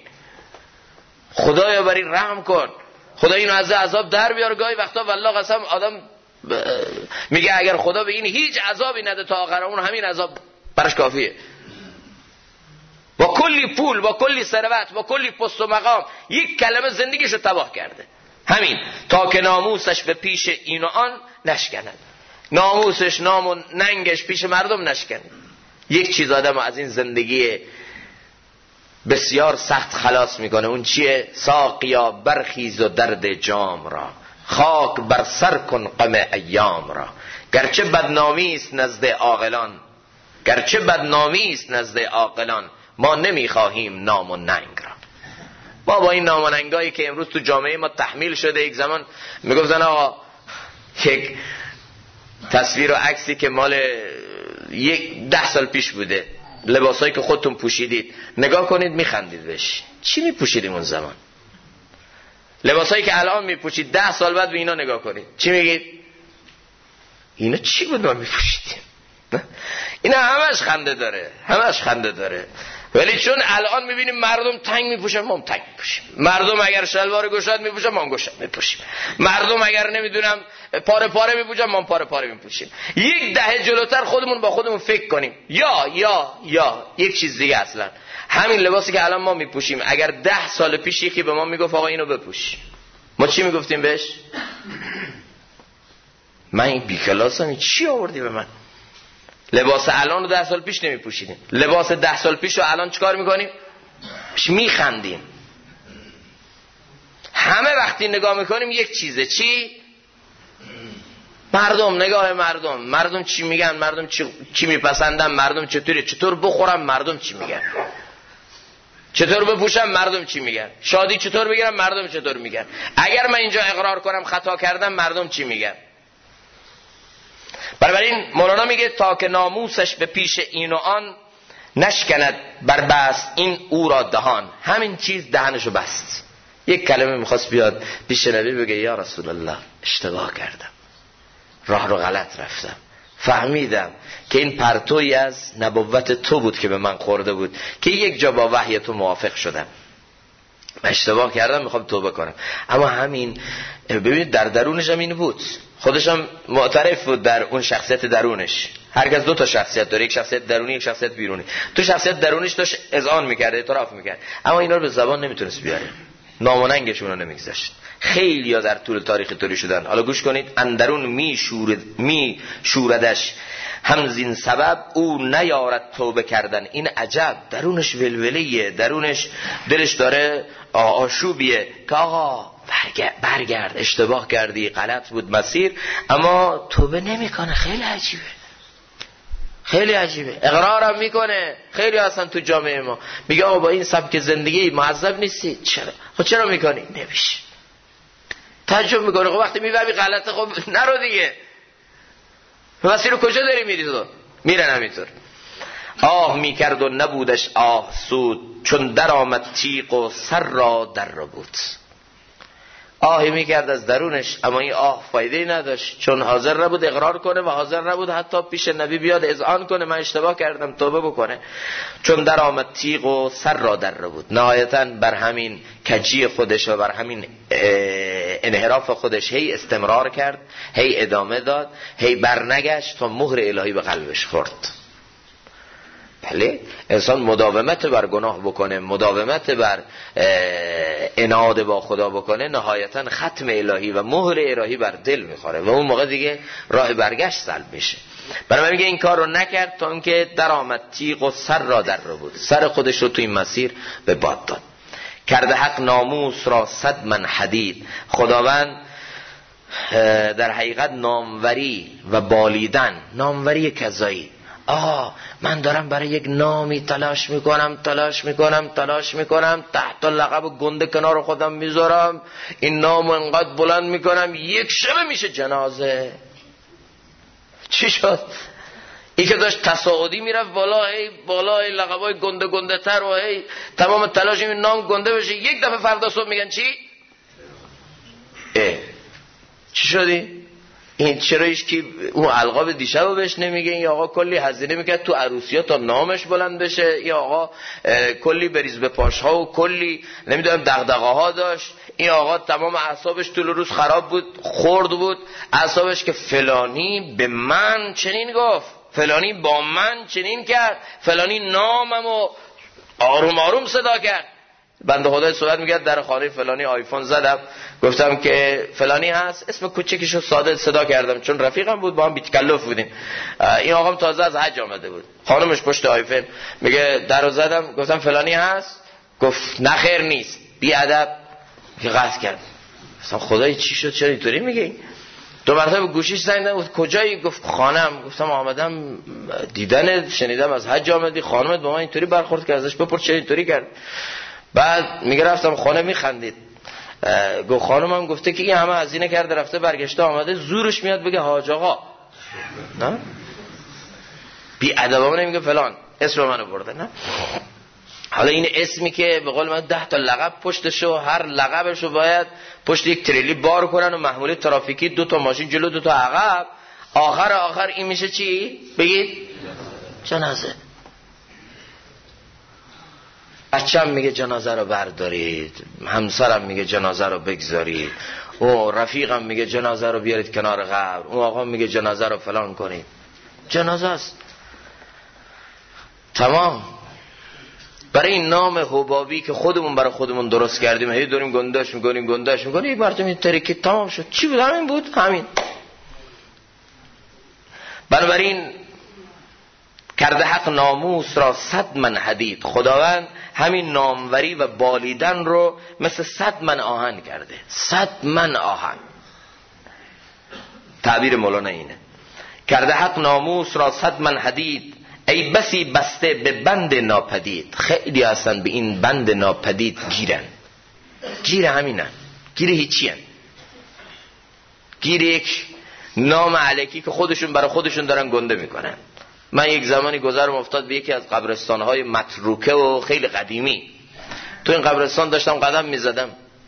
خدایا بری رحم کن، خدا اینو از عذاب در بیار. گاهی وقتا والله قسم آدم میگه اگر خدا به این هیچ عذابی نده تا آخر اون همین عذاب برش کافیه. با کلی پول، با کلی ثروت، با کلی پست و مقام، یک کلمه زندگیشو تباه کرده. همین تا که ناموسش به پیش این و آن نشکند، ناموسش نام و ننگش پیش مردم نشکند. یک چیز آدم از این زندگی بسیار سخت خلاص میکنه، اون چیه؟ ساقیا برخیز و درد جام را، خاک بر سر کن غم ایام را. گرچه بدنامی است نزد عاقلان، گرچه بدنامی است نزد عاقلان، ما نمیخواهیم نام و ننگ را. ما با این نام و ننگایی که امروز تو جامعه ما تحمیل شده، یک زمان میگفتن آقا یک تصویر و عکسی که مال 10 سال پیش بوده، لباسایی که خودتون پوشیدید، نگاه کنید میخندید بهش. چی میپوشیدیم اون زمان؟ لباسایی که الان میپوشید 10 سال بعد به اینا نگاه کنید چی میگید؟ اینا چی بود ما میپوشیدیم؟ اینا همش خنده داره ولی چون الان میبینیم مردم تنگ میپوشن، ما هم تنگ میپوشیم. مردم اگر شلوار گشاد میپوشن، ما هم گشاد میپوشیم. مردم اگر نمیدونم پاره پاره میپوشن، ما هم پاره پاره میپوشیم. یک دهه جلوتر خودمون با خودمون فکر کنیم. یا یک چیز دیگه، اصلا همین لباسی که الان ما میپوشیم اگر 10 سال پیش یکی به ما میگفت آقا اینو بپوش، ما چی میگفتیم بهش؟ من این بیکلاسم، چی آوردی به من؟ لباس الان رو 10 سال پیش نمیپوشیدیم، لباس 10 سال پیش رو الان چیکار میکنیم؟ میخندیم. همه وقتی نگاه میکنیم یک چیزه، چی؟ نگاه مردم چی میگن، مردم چی میپسندن، مردم چطور بخورم، مردم چی میگن، چطور بپوشم، مردم چی میگن، شادی چطور بگیرم، مردم چطور میگن، اگر من اینجا اقرار کنم خطا کردم، مردم چی میگن. بنابراین مولانا میگه تا که ناموسش به پیش این و آن نشکند بربست این او را دهان. همین چیز دهنشو بست. یک کلمه میخواست بیاد پیش نبی بگه یا رسول الله اشتباه کردم، راه رو غلط رفتم، فهمیدم که این پرتوی از نبوت تو بود که به من خورده بود که یک جا با وحی تو موافق شدم، اشتباه کردم، میخوام توبه کنم. اما همین ببینید در درونش هم این بود، خودش هم معترف بود در اون شخصیت درونش. هرکس 2 تا شخصیت داره، یک شخصیت درونی، یک شخصیت بیرونی. تو شخصیت درونیش داشت اذعان میکرد، اعتراف میکرد، اما اینا رو به زبان نمیتونست بیاره، ناموننگشون رو نمیگذاشت. خیلی ها در طول تاریخ طوری شدن. حالا گوش کنید. اندرون می شوردش همزین سبب او نیارد توبه کردن. این عجب، درونش ولولیه، درونش دلش داره آشوبیه که آقا برگرد، اشتباه کردی، غلط بود مسیر، اما توبه نمیکنه. خیلی عجیبه. اقرارم میکنه. خیلی اصلا تو جامعه ما میگه آقا با این سبک زندگی معذب نیستی. چرا میکنی؟ نمیشه. تعجب میکنه. خب وقتی میفهمی غلطه، خب نرو دیگه. مسیر رو کجا داری میری تو؟ میرن همینطور. آه میکرد و نبودش آه سود، چون در آمد تیغ و سر را در را بود. آهی میکرد از درونش، اما این آه فایده نداشت، چون حاضر نبود اقرار کنه و حاضر نبود حتی پیش نبی بیاد اذعان کنه من اشتباه کردم، توبه بکنه. چون در آمد تیغ و سر را در را بود. نهایتاً بر همین کجی خودش و بر همین انحراف خودش هی استمرار کرد، هی ادامه داد، هی برنگشت تا مهر الهی به قلبش خورد. بله، انسان مداومت بر گناه بکنه، مداومت بر عناد با خدا بکنه، نهایتا ختم الهی و مهر الهی بر دل میخوره و اون موقع دیگه راه برگشت سلب میشه. برای میگه این کار رو نکرد تا اینکه در آمد تیغ و سر را در رو بود، سر خودش رو تو این مسیر به باد داد. کرده حق ناموس را 100 من حدید. خداوند در حقیقت ناموری و بالیدن، ناموری کذایی، من دارم برای یک نامی تلاش میکنم تحت لقب گنده کنار خودم میذارم، این نامو انقدر بلند میکنم، یک شبه میشه جنازه. چی شد؟ این که داشت تصاعدی میرفت بالا لقبای گنده تر و تمام تلاش این نام گنده بشه، یک دفعه فردا صبح میگن چی شدی؟ این چرا ایش که اون القاب دیشب رو بهش نمیگه؟ این آقا کلی هزینه میکرد تو عروسی‌ها تا نامش بلند بشه، این آقا کلی بریز به پاشها و کلی نمیدونم دغدغه‌ها داشت، این آقا تمام اعصابش طول روز خراب بود، خورد بود اعصابش که فلانی به من چنین گفت، فلانی با من چنین کرد، فلانی ناممو آروم آروم صدا کرد. بنده خدا صحبت میگه در خانه فلانی آیفون زدم، گفتم که فلانی هست، اسم کوچکشو ساده صدا کردم چون رفیقم بود، با هم بی‌تکلف بودیم. این آقام تازه از حج آمده بود، خانمش پشت آیفون، میگه درو زدم گفتم فلانی هست، گفت نه خیر نیست، بی ادب که قطع کرد. اصلا خدای چی شد چرا اینطوری میگی؟ 2 مرتبه گوشیش زنگ زدم، کجایی؟ گفت خانم. گفتم آمدم دیدن، شنیدم از حج آمدی، خانمت با من اینطوری برخورد کرد، ازش بپرس چرا اینطوری کرد. بعد میگه رفتم خانه، میخندید، گفت خانمم گفته که این همه هزینه کرده رفته برگشته آمده، زورش میاد بگه حاج آقا، نه بی ادبانه نمیگه فلان، اسم منو برده. نه حالا این اسمی که به قول من 10 تا لقب پشتشو، هر لقبشو باید پشت یک تریلی بار کنن و محموله ترافیکی 2 تا ماشین جلو 2 تا عقب، آخر این میشه چی؟ بگید جنازه. بچه‌م میگه جنازه رو بردارید، همسرم میگه جنازه رو بگذارید، او رفیقم میگه جنازه رو بیارید کنار قبر، اون آقا میگه جنازه رو فلان کنید. جنازه است. تمام. برای این نام حبابی که خودمون برای خودمون درست کردیم، هی داریم گندش میکنیم، یک مرتبه این ترکه تمام شد. چی بود؟ همین بود. همین. بنابراین کرده حق ناموس را 100 من حدید. خداوند همین ناموری و بالیدن رو مثل 100 من آهن کرده. 100 من آهن. تعبیر مولانا اینه. کرده حق ناموس را 100 من حدید، ای بسی بسته به بند ناپدید. خیلی هستن به این بند ناپدید گیرن. گیر همینن. گیر هیچی هن. گیر یک نام علکی که خودشون برای خودشون دارن گنده میکنن. من یک زمانی گذرم افتاد به یکی از قبرستانهای متروکه و خیلی قدیمی. تو این قبرستان داشتم قدم میزدم،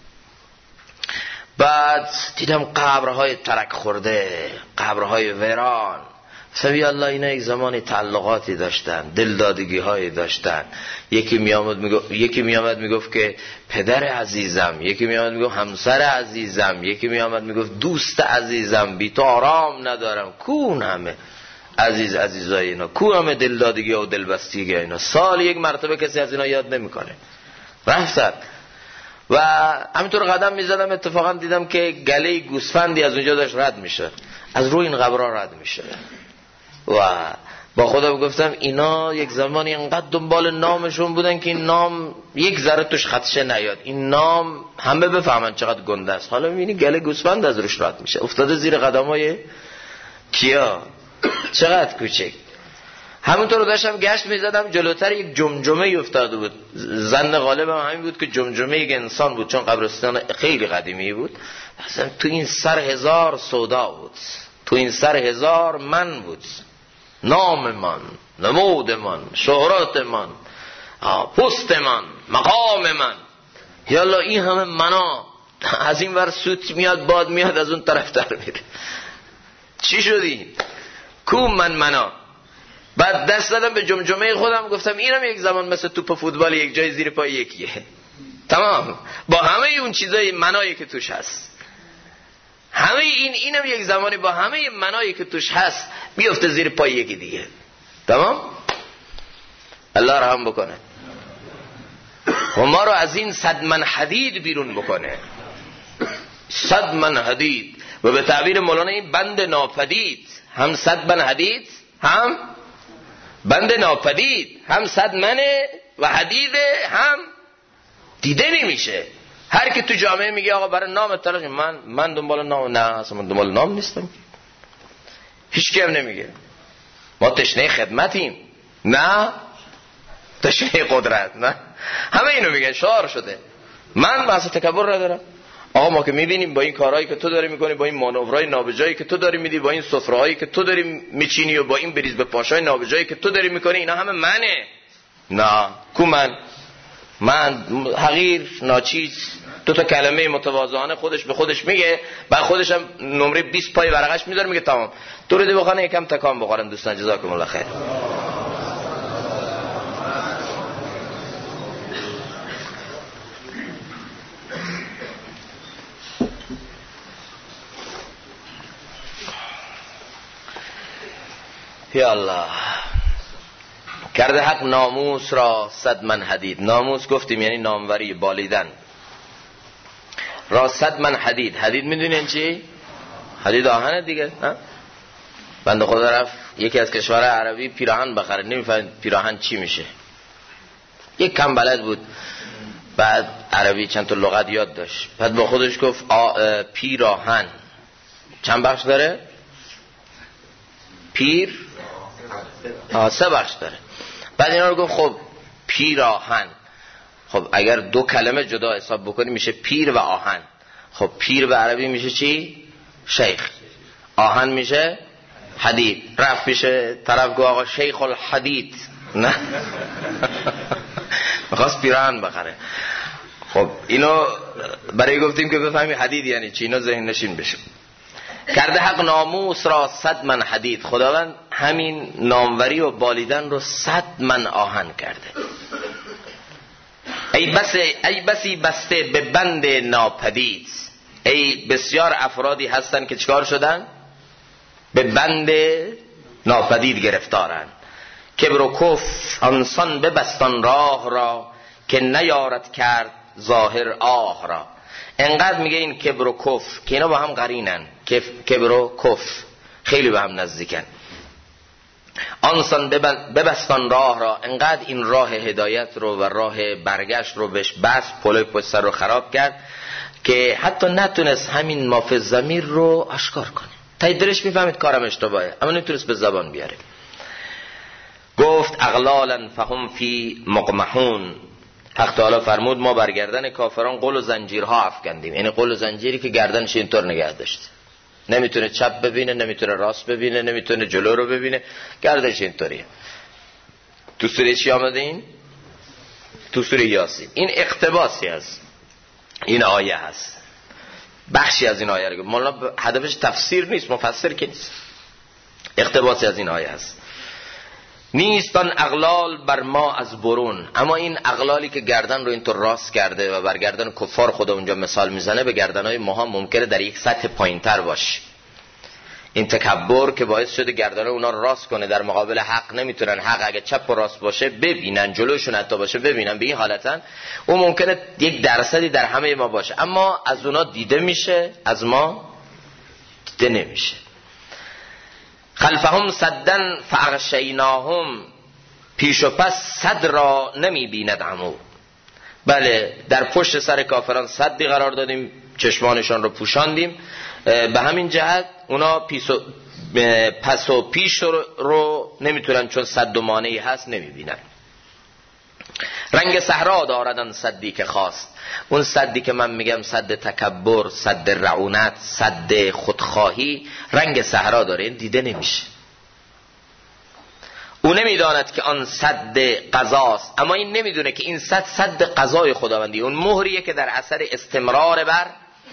بعد دیدم قبرهای ترک خورده، قبرهای ویران. سبی الله اینا یک زمانی تعلقاتی داشتن، دلدادگی هایی داشتن. یکی میامد میگفت که پدر عزیزم، یکی میامد میگفت همسر عزیزم، یکی میامد میگفت دوست عزیزم، بی تو آرام ندارم. کون همه عزیزای اینا، کو همه دلدادگی و دلبستگی اینا. سال یک مرتبه کسی از اینا یاد نمیکنه. رفتن و همینطور قدم میزدم، اتفاقا دیدم که گله گوسفندی از اونجا داشت رد میشه، از روی این قبرها رد میشه. و با خودم گفتم اینا یک زمانی انقدر دنبال نامشون بودن که این نام یک ذره توش خدشه نیاد، این نام همه بفهمن چقدر گنده است. حالا میبینی گله گوسفند از روش رد میشه، افتاده زیر قدمای کیا، چقدر کوچک. همونطور رو داشتم گشت میزدم، جلوتر یک جمجمه افتاده بود. ظن غالبم همین بود که جمجمه یک انسان بود، چون قبرستان خیلی قدیمی بود. اصلا تو این سر 1000 سودا بود، تو این سر 1000 من بود. نام من، نمود من، شهرت من، پست من، مقام من. یالا این همه منا، از این ور سوت میاد باد میاد، از اون طرف در میره. چی شدی؟ کو منا. بعد دست دادم به جمجمه خودم، گفتم اینم یک زمان مثل توپ فوتبال یک جای زیر پای یکیه. تمام. با همه اون چیزای منایی که توش هست، همه اینم یک زمانی با همه منایی که توش هست بیفته زیر پای یکی دیگه. تمام. الله رحم بکنه و ما رو از این 100 من حدید بیرون بکنه. 100 من حدید و به تعبیر مولانا این بند ناپدید، هم 100 من حدید هم بند ناپدید، هم 100 منه و حدیده، هم دیده نمیشه. هر کی تو جامعه میگه آقا برای نام تلاش، من دنبال نام، نه اصلا من دنبال نام نیستم. هیچ کی هم نمیگه ما تشنه خدمتیم، نه تشنه قدرت، نه. همه اینو میگن، شعار شده. من واسه تکبر ندارم. آقا ما که میبینیم با این کارهایی که تو داری میکنی، با این مانورهای نابجایی که تو داری میدی، با این سفرهایی که تو داری میچینی و با این بریز به پاشای نابجایی که تو داری میکنی، اینا همه منه. نه کو من حقیر ناچیز. 2 تا کلمه متواضعانه خودش به خودش میگه، بعد خودش هم نمره 20 پای ورقش میذاره، میگه تمام. درود بخونه یکم تکان بخورن دوستان. جزاکم الله خیر. یا الله. کرده حق ناموس را 100 من حدید. ناموس گفتیم یعنی ناموری، بالیدن. را 100 من حدید. حدید میدونین چی؟ حدید آهنه دیگه. بنده خدا رفت یکی از کشورهای عربی پیراهن بخره، نمیفهمید پیراهن چی میشه. یک کم بلد بود، بعد عربی چند تا لغت یاد داشت. بعد با خودش گفت پیراهن چند بخش داره؟ پیر 3 بخش داره. بعد اینا رو گفت خب پیراهن. خب اگر 2 کلمه جدا حساب بکنی میشه پیر و آهن. خب پیر به عربی میشه چی؟ شیخ. آهن میشه حدید. رفت میشه طرف گفت آقا شیخ الحدید، نه میخواست پیراهن بخره. خب اینو برای گفتیم که بفهمی حدید یعنی چی، اینا ذهن نشین بشه. کرده حق ناموس را 100 من حدید. خداوند همین ناموری و بالیدن رو 100 من آهن کرده. ای بسی بسته به بند ناپدید. ای بسیار افرادی هستن که چیکار شدن؟ به بند ناپدید گرفتارن. کبر و کفر آنسان ببستان راه را، که نیارد کرد ظاهر آه را. انقدر میگه این کبر و کفر که اینا با هم قرینن، کبر و کفر خیلی با هم نزدیکن. آنسان ببستان راه را، انقدر این راه هدایت رو و راه برگشت رو بهش بست، پلوی پشت سر رو خراب کرد که حتی نتونست همین ما فی الضمیر رو آشکار کنه. تا دلش میفهمید کارم اشتباهه اما نتونست به زبان بیاره. گفت اغلالا فهم فی مقمحون. حق تعالی فرمود ما بر گردن کافران قل و زنجیرها افکندیم. یعنی قل و زنجیری که گردنش اینطور نگه داشت، نمیتونه چپ ببینه، نمیتونه راست ببینه، نمیتونه جلو رو ببینه، گردنش اینطوریه. تو سوره چی آمده این؟ تو سوره یاسین. این اقتباسی از این آیه هست، بخشی از این آیه رو. مولانا هدفش تفسیر نیست، مفسر که نیست، اقتباسی از این آیه هست. نیستان اغلال بر ما از برون. اما این اغلالی که گردن رو اینطور راست کرده و بر گردن کفار خدا اونجا مثال میزنه، به گردنهای ما هم ممکنه در یک سطح پایینتر باشه. این تکبر که باعث شده گردن اونا راست کنه در مقابل حق، نمیتونن حق اگه چپ و راست باشه ببینن، جلوشون حتی باشه ببینن، به این حالتن اون ممکنه 1% در همه ما باشه، اما از اونا دیده میشه، از ما دیده نمیشه. خلفهم صدن فاغشیناهم. پیش و پس صد را نمی بیند عمو. بله، در پشت سر کافران صدی قرار دادیم، چشمانشان رو پوشاندیم. به همین جهت اونا پس و پیش رو نمیتونن، چون صد و مانعی هست نمیبینن. رنگ صحرا داردن صدی که خواست. اون صدی که من میگم صد تکبر، صد رعونت، صد خودخواهی، رنگ صحرا داره، این دیده نمیشه. او نمیداند که آن صد قضاست. اما این نمیدونه که این صد قضای خداوندی، اون مهریه که در اثر استمرار بر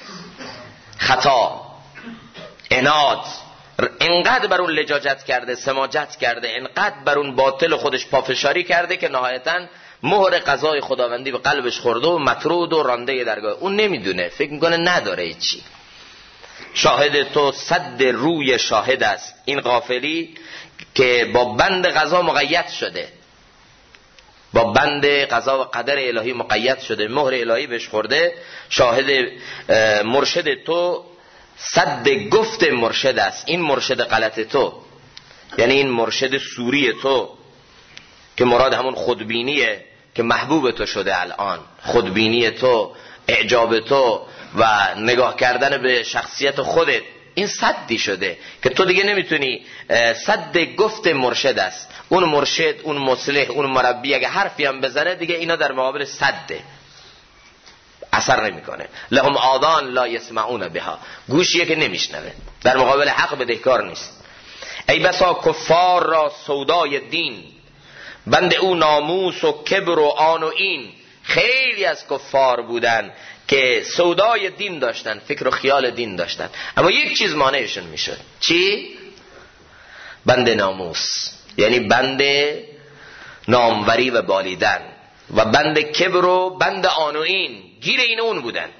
خطا، عناد، انقدر بر اون لجاجت کرده، سماجت کرده، انقدر بر اون باطل خودش پافشاری کرده که نهایتاً مهر قضای خداوندی به قلبش خورده و مطرود و رانده درگاه. اون نمیدونه، فکر میکنه نداره چی. شاهد تو صد روی شاهد است. این غافلی که با بند قضا مقید شده، با بند قضا و قدر الهی مقید شده، مهر الهی بهش خورده. شاهد مرشد تو صد گفت مرشد است. این مرشد غلط تو، یعنی این مرشد سوری تو که مراد همون خودبینیه که محبوب تو شده الان، خودبینی تو، اعجاب تو و نگاه کردن به شخصیت خودت، این صدی شده که تو دیگه نمیتونی. صد گفت مرشد است. اون مرشد، اون مصلح، اون مربی اگه حرفی هم بزنه دیگه اینا در مقابل صده اثر نمیکنه. لهم آذان لا یسمعون بها. گوشیه که نمیشنوه، در مقابل حق بدهکار نیست. ای بسا کفار را سودای دین، بند او ناموس و کبر و آن و این. خیلی از کفار بودن که سودای دین داشتن، فکر و خیال دین داشتن، اما یک چیز مانعشون میشد. چی؟ بند ناموس، یعنی بند ناموری و بالیدن، و بند کبر و بند آن و این، گیر این اون بودن.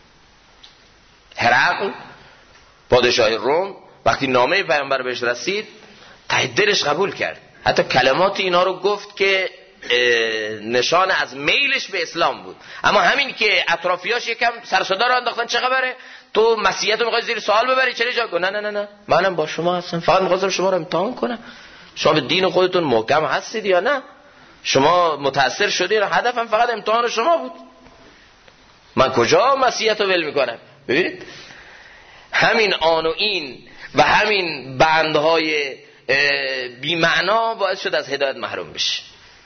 هرقل پادشاه روم وقتی نامه پیامبر بهش رسید ته دلش قبول کرد، حتی کلمات اینا رو گفت که نشان از میلش به اسلام بود. اما همین که اطرافیاش یکم سر صدا رو انداختن چه خبره، تو مسیحیت رو میخوای زیر سوال ببری، چرا جا؟ نه منم با شما هستم، فقط میخواستم شما رو امتحان کنم، شما به دین خودتون محکم هستید یا نه، شما متاثر شدید، هدفم فقط امتحان شما بود، من کجا مسیحیت رو ول میکنم. ببینید همین آن و این و همین بندهای بی معنا باعث شد از هدایت محروم بشه.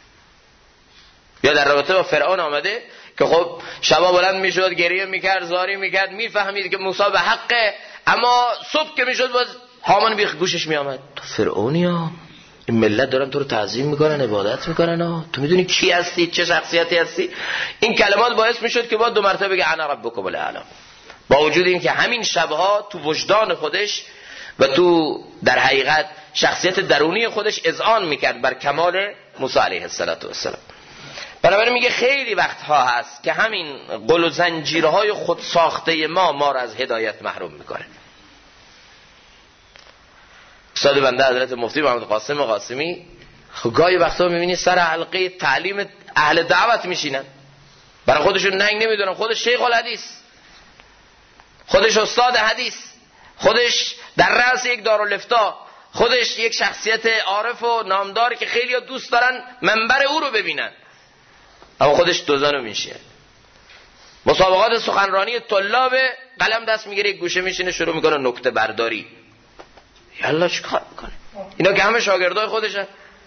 یا در رابطه با فرعون آمده که خب شبا بلند میشد، گریه میکرد، زاری میکرد، میفهمید که موسی به حقه، اما صبح که میشد باز هامان بیخ گوشش میآمد. تو فرعونی ها، این ملت دارن تو رو تعظیم میکنن، عبادت میکنن ها، تو میدونی کی هستی، چه شخصیتی هستی. این کلمات باعث میشد که با 2 مرتبه بگه انا ربکم الاعلی، با وجود این که همین شبها تو وجدان خودش و تو در حقیقت شخصیت درونی خودش اذعان میکرد بر کمال موسی علیه السلام. بنابراین میگه خیلی وقتها هست که همین قل و زنجیرهای خود ساخته ما را از هدایت محروم میکنه. استاد بنده حضرت مفتی محمد قاسم قاسمی گاهی وقتا میبینی سر حلقه تعلیم اهل دعوت میشینن، برای خودشون ننگ نمیدونن، خودش شیخ الحدیث، خودش استاد حدیث، خودش در رأس یک دارالافتاء، خودش یک شخصیت عارف و نامدار که خیلی ها دوست دارن منبر او رو ببینن، اما خودش دوزانو میشه. مسابقات سخنرانی طلاب قلم دست میگیره، یک گوشه میشینه شروع میکنه نکته برداری. یالا چیکار میکنه؟ اینا که همه شاگردای خودشن.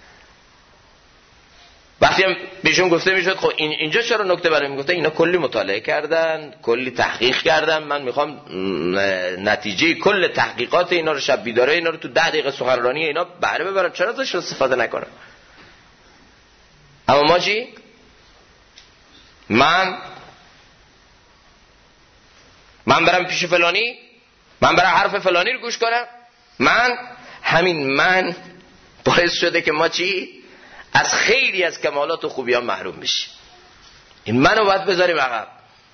وقتی هم بهشون گفته میشد خب اینجا چرا نکته برداری میگفته؟ اینا کلی مطالعه کردن، کلی تحقیق کردن، من میخوام نتیجه کل تحقیقات اینا رو، شب بیداره اینا رو تو 10 دقیقه سخنرانی اینا بهره ببرم، چرا ازش استفاده نکنم؟ اما ما چی؟ من برم پیش فلانی، من برم حرف فلانی رو گوش کنم، من باعث شده که ما چی؟ از خیلی از کمالات و خوبیان محروم بشیم. این منو باید بذاریم عقب.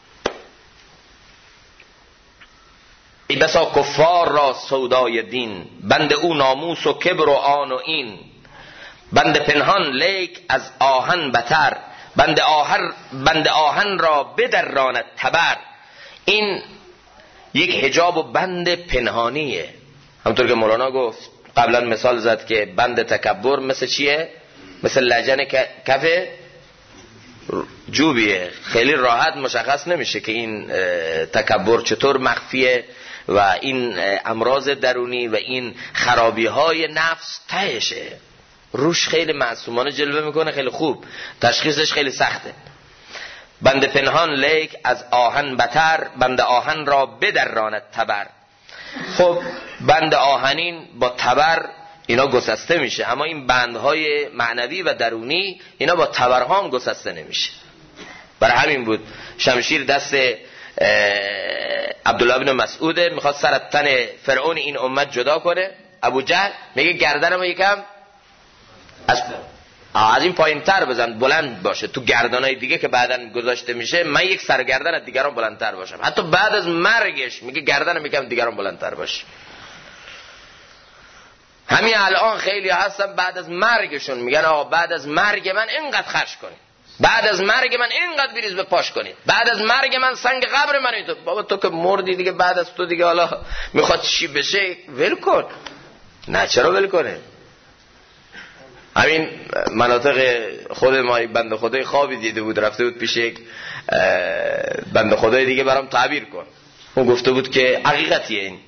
ای بسا کفار را سودای دین، بند او ناموس و کبر و آن و این، بند پنهان لیک از آهن بتر، بند آهن را بدراند تبر. این یک حجاب و بند پنهانیه. همونطور که مولانا گفت قبلا مثال زد که بند تکبر مثل چیه؟ مثل لجن کف جوبیه، خیلی راحت مشخص نمیشه که این تکبر چطور مخفیه و این امراض درونی و این خرابی های نفس تهشه، روش خیلی معصومانه جلوه میکنه، خیلی خوب، تشخیصش خیلی سخته. بند پنهان لیک از آهن بتر، بند آهن را بدراند تبر. خب بند آهنین با تبر اینا گسسته میشه، اما این بندهای معنوی و درونی اینا با تبرها هم گسسته نمیشه. برای همین بود شمشیر دست عبدالله بن مسعود میخواد سر تن فرعون این امت جدا کنه، ابو جهل میگه گردنمو یکم از این پایین تر بزن، بلند باشه، تو گردنهای دیگه که بعدن گذاشته میشه من یک سر گردن از دیگران بلندتر باشم. حتی بعد از مرگش میگه گردنم یکم دیگران بلندتر باشه. همین الان خیلی هستن بعد از مرگشون میگن آقا بعد از مرگ من اینقدر خرج کنید، بعد از مرگ من اینقدر بریز به پاش کنید، بعد از مرگ من سنگ قبر من ایتو. بابا تو که مردی دیگه، بعد از تو دیگه حالا میخواد چی بشه؟ ول کن. نه چرا ول کنه؟ همین مناطق خود ما بنده خدای خوابی دیده بود، رفته بود پیش یک بنده خدای دیگه برام تعبیر کن. اون گفته بود که حقیقتیه این،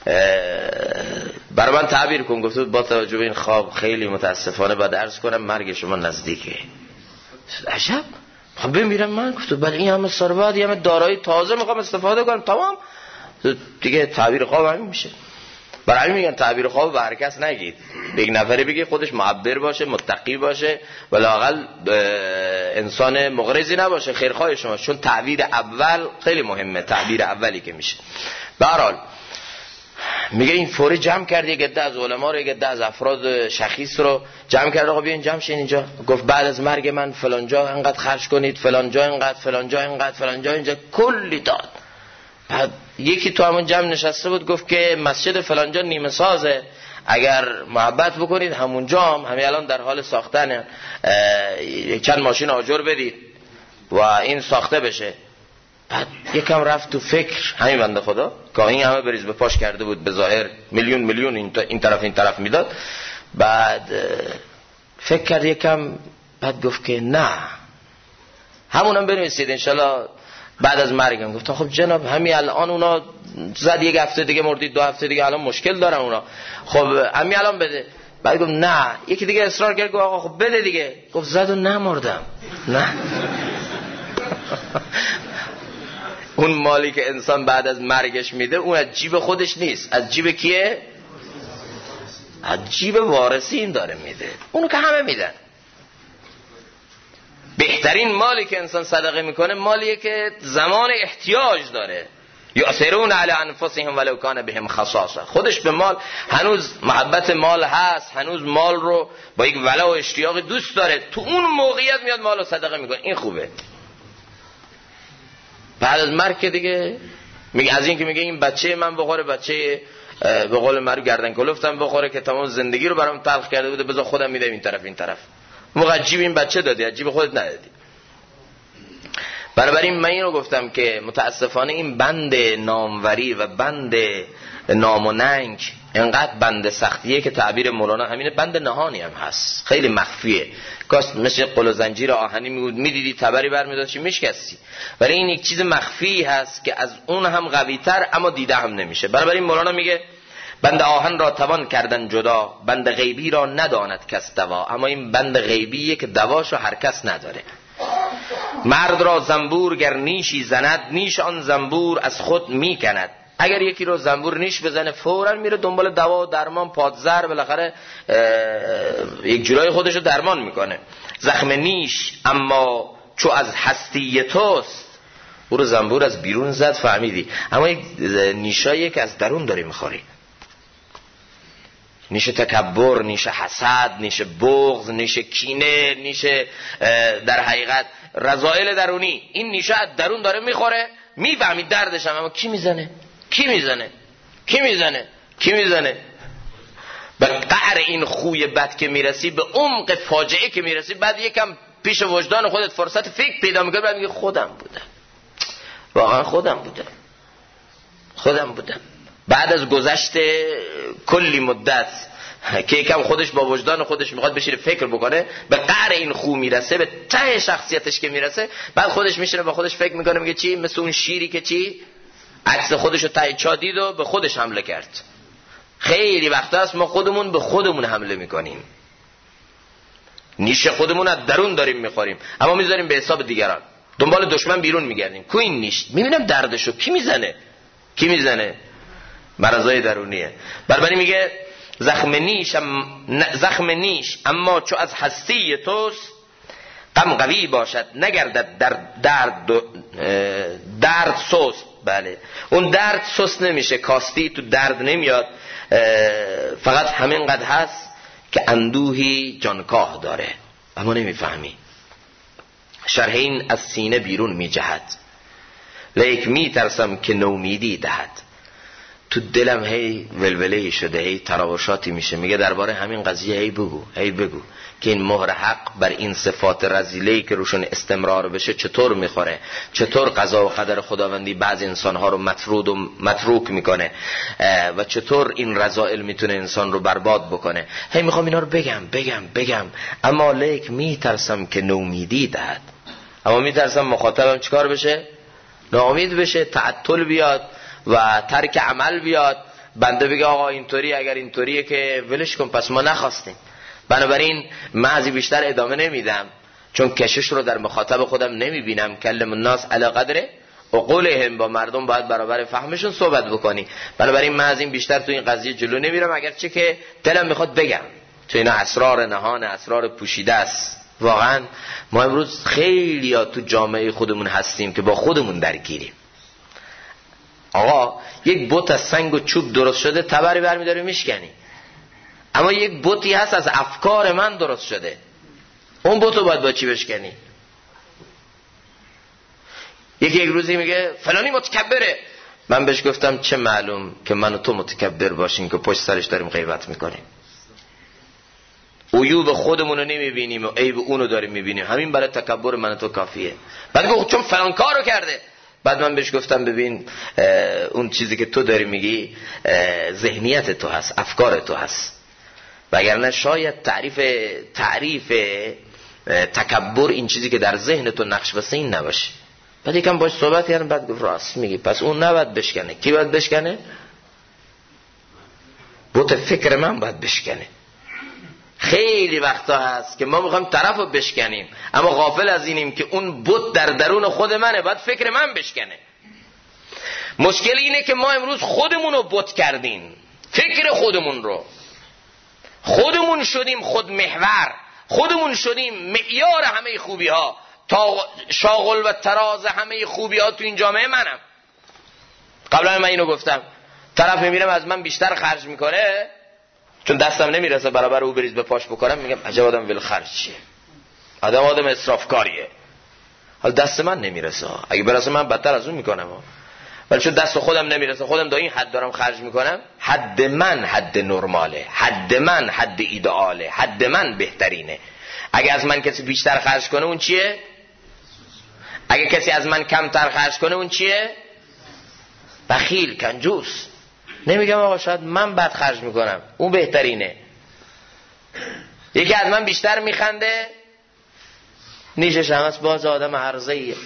برای من تعبیر کن. گفته بود با توجه به این خواب خیلی متاسفانه باید عرض کنم مرگ شما نزدیکه. عجب، خب بمیرم من؟ گفته بله این همه ثروت، این همه دارایی تازه میخوام استفاده کنم، تمام دیگه. تعبیر خواب همین میشه. برای همین میگن تعبیر خواب به هر کس نگید، به یک نفری بگی خودش معبر باشه، متقی باشه و لااقل انسان مغرضی نباشه، خیرخواه شما. چون تعبیر اول خیلی مهمه، تعبیر اولی که میشه. به هر حال میگه این فوری جمع کرد، یک عده از علما رو، یک عده از افراد شخیص رو جمع کرد، آقا بیاین جمع شین اینجا. گفت بعد از مرگ من فلان جا انقدر خرج کنید، فلان جا انقدر، فلان جا انقدر، فلان جا اینجا، کلی داد. بعد یکی تو همون جمع نشسته بود گفت که مسجد فلان جا نیمه سازه، اگر محبت بکنید همونجا هم همین الان در حال ساختن، چند ماشین آجر بدید و این ساخته بشه. بعد یکم رفت تو فکر همین بنده خدا که این همه بریز به پاش کرده بود، به ظاهر میلیون این طرف میداد. بعد فکر کرد یکم، بعد گفت که نه همونم بنویسید انشالله بعد از مرگم. گفتم خب جناب همین الان اونا زد، یک هفته دیگه مردید، 2 هفته دیگه الان مشکل دارن اونا، خب همین الان بده. بعد گفت نه. یکی دیگه اصرار کرد گفت آقا خب بده دیگه. گفت زد و نمردم. نه اون مالی که انسان بعد از مرگش میده اون از جیب خودش نیست، از جیب کیه؟ از جیب وارثین داره میده، اونو که همه میدن. بهترین مالی که انسان صدقه میکنه مالیه که زمان احتیاج داره، یؤثرون علی انفسهم ولو کان بهم خصاصه. خودش به مال هنوز محبت مال هست، هنوز مال رو با یک ولا و اشتیاق دوست داره، تو اون موقعیت میاد مال رو صدقه میکنه. این خوبه. بعد از مرگ دیگه میگه از این که میگه این بچه من بخوره، بچه به قول من گردن کلفتم بخوره که تمام زندگی رو برام تلخ کرده بوده، بذار خودم میدم این طرف این طرف. موقع عجیب این بچه دادی، عجیب خودت ندادی. بنابراین من این رو گفتم که متاسفانه این بند ناموری و بند نام و ننگ انقدر بند سختیه که تعبیر مولانا همینه، بند نهانی هم هست، خیلی مخفیه. کاش مثل قل و زنجیر آهنی میدیدی تبری برمی‌داشتی میشکستی، ولی این یک چیز مخفی هست که از اون هم قوی تر اما دیده هم نمیشه. بنابراین مولانا میگه بند آهن را توان کردن جدا، بند غیبی را نداند کس دوا. اما این بند غیبیه که دواشو هر کس نداره. مرد را زنبور گر نیشی زند، نیش آن زنبور از خود میکند. اگر یکی رو زنبور نیش بزنه فوراً میره دنبال دوا و درمان، پادزر، بالاخره یک جورای خودشو درمان میکنه. زخم نیش اما چو از هستی توست، او رو زنبور از بیرون زد فهمیدی، اما یک نیشایی که از درون داری میخوری، نیش تکبر، نیش حسد، نیش بغض، نیش کینه، نیش در حقیقت رذائل درونی. این نیشه از درون داره میخوره، میفهمی دردش هم. اما کی میزنه؟ کی میزنه؟ کی میزنه؟ کی میزنه؟ به قعر این خوی بد که میرسی، به عمق فاجعه که میرسی، بعد یکم پیش وجدان خودت فرصت فکر پیدا میکنی، بعد میگی خودم بودم، واقعا خودم بودم. بعد از گذشت کلی مدت که یکم خودش با وجدان خودش میخواد بشینه فکر بکنه، به قعر این خو میرسه، به ته شخصیتش که میرسه، بعد خودش میشینه با خودش فکر میکنه، میگه چی؟ مثل اون شیری که چی؟ عکس خودشو ته چا دید و به خودش حمله کرد. خیلی وقتا هست ما خودمون به خودمون حمله میکنیم، نیش خودمون از درون داریم میخوریم، اما میذاریم به حساب دیگران، دنبال دشمن بیرون میگردیم. کو این نیش؟ میبینم دردشو کی میزنه؟ مرضای درونیه. بنابراین میگه زخم نیش اما چو از هستی توست، غم قوی باشد نگردد در درد سست. بله، اون درد سست نمیشه، کاستی تو درد نمیاد، فقط همین قدر هست که اندوهی جانکاه داره اما نمیفهمی. شرح این از سینه بیرون میجهد، لیک میترسم که نومیدی دهد. تو دلم هی ولوله شده، هی تراوشاتی میشه. میگه درباره همین قضیه هی بگو که این مهر حق بر این صفات رذیله‌ای که روشون استمرار بشه چطور میخوره، چطور قضا و قدر خداوندی بعض انسانها رو مطرود و متروک میکنه و چطور این رذائل میتونه انسان رو برباد بکنه. هی میخوام اینا رو بگم اما لیک میترسم که نومیدی دهد. اما میترسم مخاطبم چیکار بشه؟ ناامید بشه، تعطل بیاد و ترک عمل بیاد، بنده بگه آقا اینطوری، اگر اینطوریه که ولش کن، پس ما نخواستیم. بنابراین من از بیشتر ادامه نمیدم، چون کشش رو در مخاطب خودم نمیبینم. کلم الناس علی قدر عقولهم، با مردم باید برابر فهمشون صحبت بکنی. بنابراین من از این بیشتر تو این قضیه جلو نمیرم، اگرچه که دلم میخواد بگم، تو اینا اسرار نهان، اسرار پوشیده است. واقعا ما امروز خیلی ها تو جامعه خودمون هستیم که با خودمون درگیریم. آقا یک بت از سنگ و چوب درست شده، تبری برمی‌داری میشکنی، اما یک بتی هست از افکار من درست شده، اون بتو باید با چی بشکنی؟ یک روزی میگه فلانی متکبره، من بهش گفتم چه معلوم که من و تو متکبر باشیم که پشت سرش داریم غیبت میکنیم، عیوب خودمون رو نمیبینیم و عیب اونو داریم میبینیم، همین برای تکبر من و تو کافیه. بعد گفت چون فلان کارو کرده. بعد من بهش گفتم ببین اون چیزی که تو داری میگی ذهنیت تو هست، افکار تو هست، وگرنه شاید تعریف تکبر این چیزی که در ذهن تو نقش بسته این نباشه. بعد یکم باش صحبت کردم، بعد گفت راست میگی، پس اون نباید بشکنه. کی باید بشکنه؟ بت فکر من باید بشکنه. خیلی وقتا هست که ما میخوایم طرفو بشکنیم، اما غافل از اینیم که اون بت در درون خود منه، باید فکر من بشکنه. مشکل اینه که ما امروز خودمون رو بت کردیم، فکر خودمون رو، خودمون شدیم خود محور، خودمون شدیم معیار همه خوبی ها، تا شاغل و تراز همه خوبی ها تو این جامعه منم. قبلا من اینو گفتم، طرف میبینم از من بیشتر خرج میکنه، چون دستم نمیرسه برابر او بریز به پاش بکنم، میگم عجب آدم ول خرجیه، آدم اسرافکاریه. حال دست من نمیرسه، اگه برسه من بدتر از اون میکنم، ولی چون دست خودم نمیرسه، خودم تا این حد دارم خرج میکنم، حد من حد نرماله، حد من حد ایدئاله، حد من بهترینه. اگه از من کسی بیشتر خرج کنه اون چیه؟ اگه کسی از من کمتر خرج کنه اون چیه؟ بخیل، کنجوس. نمیگم آقا شاید من بد خرج میکنم، اون بهترینه. یکی از من بیشتر میخنده، نیشش هم هست، باز آدم عرضه‌ایه.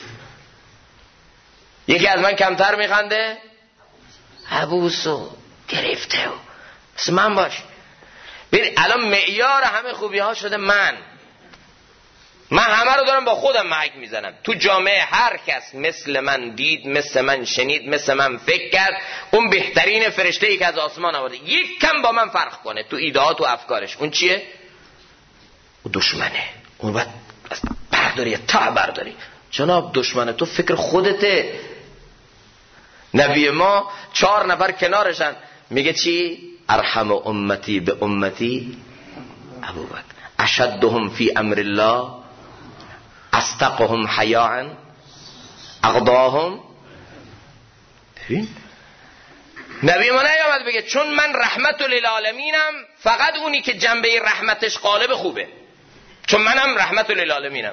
یکی از من کمتر میخنده، عبوسو گرفته و مثل من باش. ببین الان معیار همه خوبی ها شده من همه رو دارم با خودم محک میزنم. تو جامعه هر کس مثل من دید، مثل من شنید، مثل من فکر کرد، اون بهترین فرشته‌ای که از آسمان آورده یک کم با من فرق کنه تو ایده‌ها و افکارش، اون چیه؟ اون دشمنه. اون باید برداری، تا برداری. جناب دشمنه تو فکر خودته. نبی ما 4 نفر کنارشن، میگه چی؟ ارحم امتی به امتی ابوبکر، اشدهم فی امر الله، استقهم حیاء، اقضاهم. ببین نبی ما نیامد بگه چون من رحمت للعالمینم فقط اونی که جنبه رحمتش غالب خوبه، چون منم رحمت للعالمینم.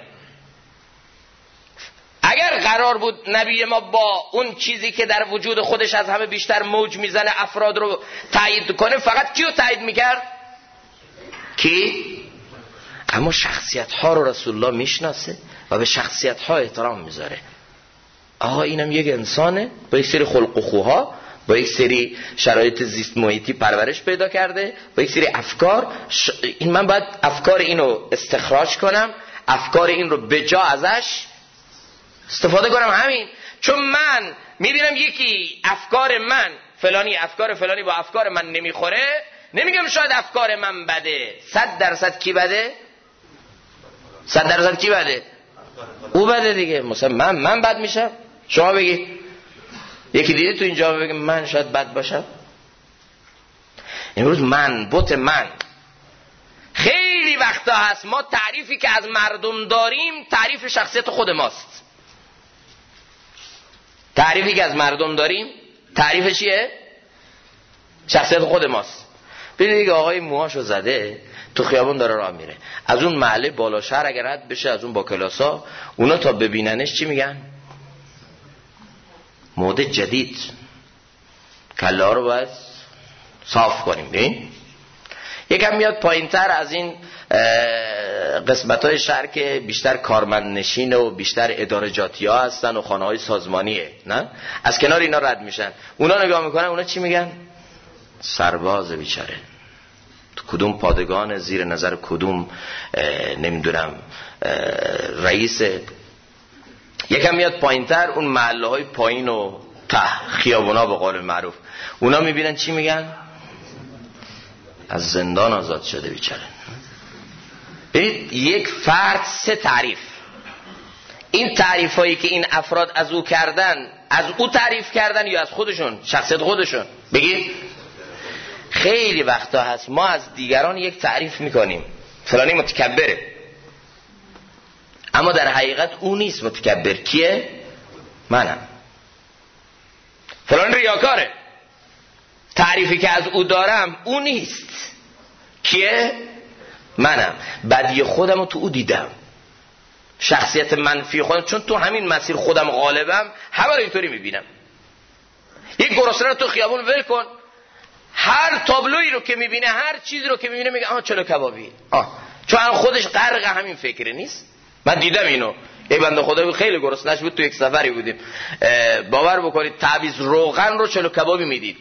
اگر قرار بود نبی ما با اون چیزی که در وجود خودش از همه بیشتر موج میزنه افراد رو تایید کنه، فقط کیو تایید میکرد؟ کی؟ اما شخصیت ها رو رسول الله میشناسه و به شخصیت ها احترام میذاره. آقا اینم یک انسانه با یک سری خلق و خوها، با یک سری شرایط زیست محیطی پرورش پیدا کرده، با یک سری افکار. این من باید افکار اینو استخراج کنم، افکار این رو به جا ازش استفاده کنم. همین چون من میبینم یکی افکار من فلانی، افکار فلانی با افکار من نمیخوره، نمیگم شاید افکار من بده. 100% کی بده؟ 100% کی بده؟ او بده دیگه. مثلا من بد میشم، شما بگی یکی دیده تو اینجا بگه من شاید بد باشم. امروز من بوت من خیلی وقتا هست ما تعریفی که از مردم داریم تعریف شخصیت خود ماست. تعریفی که از مردم داریم تعریف چیه؟ شخصیت خود ماست. ببینید دیگه آقای موهاشو زده تو خیابون داره راه میره، از اون محله بالا شهر اگر رد بشه، از اون با کلاسا، اونا تا ببیننش چی میگن؟ مد جدید، کله ها رو باید صاف کنیم. ببین یکم میاد پایینتر از این قسمت های شهر که بیشتر کارمند نشینه و بیشتر ادارجاتی ها هستن و خانه های سازمانیه، نه؟ از کنار اینا رد میشن، اونا نگاه میکنن، اونا چی میگن؟ سرباز بیچاره، تو کدوم پادگان زیر نظر کدوم نمیدونم رئیس. یکم میاد پایینتر اون محله های پایین و ته خیابونا به قول معروف، اونا میبینن چی میگن؟ از زندان آزاد شده بیچاره. ببینید یک فرد 3 تعریف. این تعریف هایی که این افراد از او کردن، از او تعریف کردن یا از خودشون، شخصیت خودشون؟ بگید خیلی وقتا هست ما از دیگران یک تعریف میکنیم، فلانی متکبره، اما در حقیقت او نیست متکبر. کیه؟ منم. فلان ریاکاره، تعریفی که از او دارم او نیست. کیه؟ منم. بدی خودم رو تو او دیدم، شخصیت منفی خودم، چون تو همین مسیر خودم غالبم، همه رو اینطوری میبینم. یک گرسنه رو تو خیابون ول کن، هر تابلویی رو که میبینه، هر چیزی رو که میبینه میگه آها چلو کبابی، چون خودش غرق همین فکره. نیست؟ من دیدم اینو. یه بنده خدا خیلی گرسنه‌اش بود، تو یک سفری بودیم، باور بکنید تعویض روغن رو چلو کبابی میدید.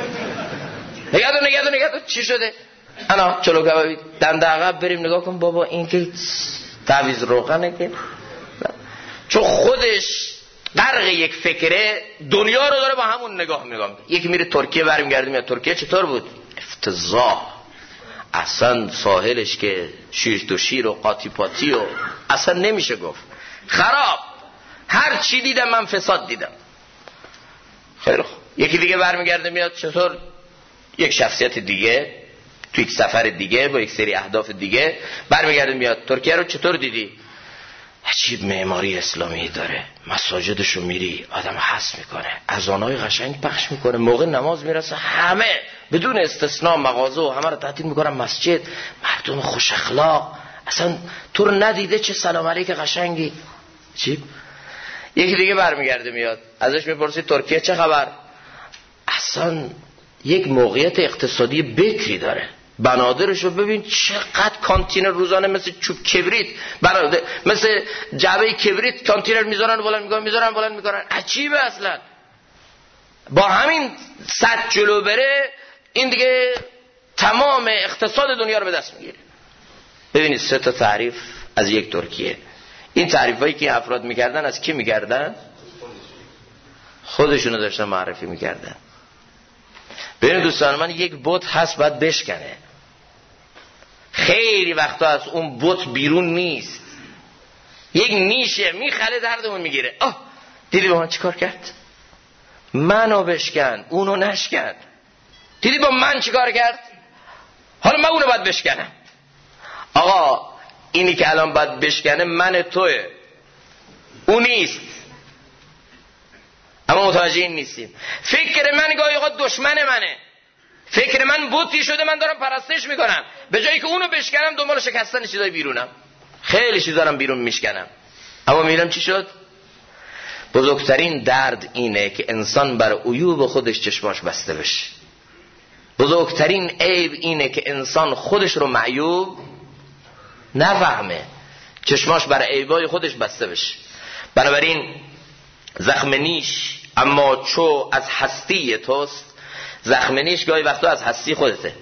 نگاه چی شده؟ انا چلو کبابی. دنده عقب بریم نگاه کن، بابا این که تعویض روغنه که، چون خودش غرق یک فکره، دنیا رو داره با همون نگاه میکنه. یکی میره ترکیه برمیگرده میاد ترکیه چطور بود؟ افتضاح، اصلا ساحلش که شیر تو شیر و قاطی پاتی و اصلا نمیشه گفت، خراب. هر چی دیدم من فساد دیدم. خیلی خوب، یکی دیگه برمیگرده میاد چطور یک شخصیت دیگه تو یک سفر دیگه با یک سری اهداف دیگه برمیگرده میاد ترکیه رو چطور دیدی؟ عجیب معماری اسلامی داره، مساجدشو میری آدم حس میکنه، اذانای قشنگ پخش میکنه، موقع نماز میرسه همه بدون استثناء مغازه و همه رو تعطیل میکنن مسجد، مردم خوش اخلاق، اصلا تو رو ندیده چه سلام علیک قشنگی. عجیب. یکی دیگه برمیگرده میاد ازش میپرسی ترکیه چه خبر؟ اصلا یک موقعیت اقتصادی بکری داره، بنادرشو ببین چقدر کانتینر روزانه مثل چوب کبریت مثل جعبه کبریت کانتینر میذارن بلند میکنن عجیبه. اصلا با همین صد جلو بره این دیگه تمام اقتصاد دنیا رو به دست میگیره. ببینید 3 تا تعریف از یک ترکیه. این تعریفایی که افراد میکردن از کی میکردن؟ خودشونو داشتن معرفی میکردن. ببینید دوستان من، یک بت هست باید بشکنه، خیلی وقتا از اون بت بیرون نیست، یک نیشه میخله دردمون میگیره. دیدی با من چیکار کرد؟ منو بشکن اونو نشکن. دیدی با من چیکار کرد؟ حالا من اونو باید بشکنم. آقا اینی که الان باید بشکنه من توه، اون نیست. اما متوجه این نیستیم. فکر من گاهی اوقات دشمن منه، فکر من بوتی شده من دارم پرستش میکنم، به جایی که اونو بشکنم دنبال شکستن چیزای بیرونم، خیلی چیز دارم بیرون میشکنم. اما میبینم چی شد؟ بزرگترین درد اینه که انسان بر عیوب خودش چشماش بسته بشه. بزرگترین عیب اینه که انسان خودش رو معیوب نفهمه، چشماش بر عیبای خودش بسته بشه. بنابراین زخم نیش اما چو از هستی توست، زخم نیش گاهی وقتا از هستی خودته.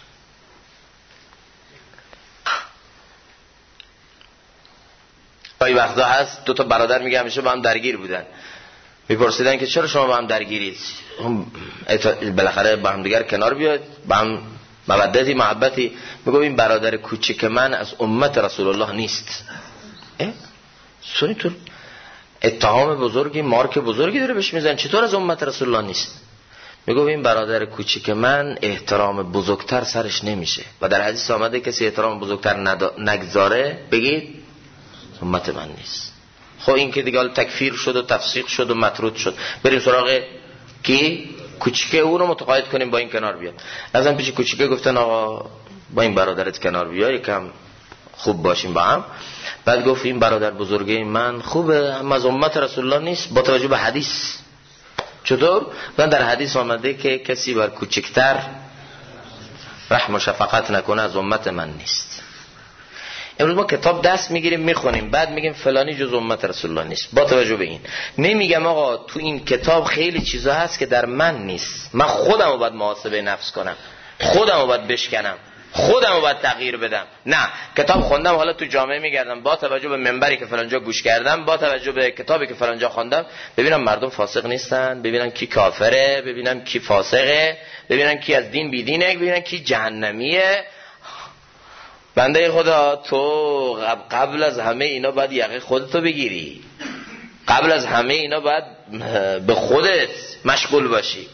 گاهی وقتا هست 2 تا برادر میگه همیشه با هم درگیر بودن، میپرسیدن که چرا شما با هم درگیرید؟ بالاخره با هم دیگر کنار بیاد، با هم مودتی محبتی. میگه این برادر کوچیک من از امت رسول الله نیست. سونی تو اتهام بزرگی، مارک بزرگی داره بهش میزن، چطور از امت رسول الله نیست؟ میگه این برادر کوچیک من احترام بزرگتر سرش نمیشه و در حدیث آمده کسی احترام بزرگتر نگذاره بگید امت من نیست. خب این که دیگه تکفیر شد و تفسیق شد و مطرود شد، بریم سراغ کی؟ کوچیکه او رو متقاعد کنیم با این کنار بیاد. ازم پیش کوچیکه گفتن آقا با این برادرت کنار بیا، یکم خوب باشیم با هم. بعد گفت این برادر بزرگه من خوبه اما از امت رسول الله نیست با توجه به حدیث. چطور؟ در حدیث آمده که کسی بر کوچکتر رحم و شفقت نکنه از امت من نیست. امروز ما کتاب دست میگیریم میخونیم، بعد میگیم فلانی جز امت رسول الله نیست. با توجه به این نمیگم آقا تو این کتاب خیلی چیزا هست که در من نیست، من خودم رو باید محاسبه نفس کنم، خودم رو باید بشکنم، خودم رو باید تغییر بدم. نه کتاب خوندم حالا تو جامعه میگردم با توجه به منبری که فلانجا گوش کردم، با توجه به کتابی که فلانجا خوندم، ببینم مردم فاسق نیستن، ببینم کی کافره، ببینم کی فاسقه، ببینم کی از دین بیدینه، ببینم کی جهنمیه. بنده خدا تو قبل از همه اینا باید یقه خودتو بگیری، قبل از همه اینا باید به خودت مشغول باشی،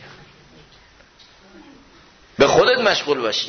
به خودت مشغول باشی.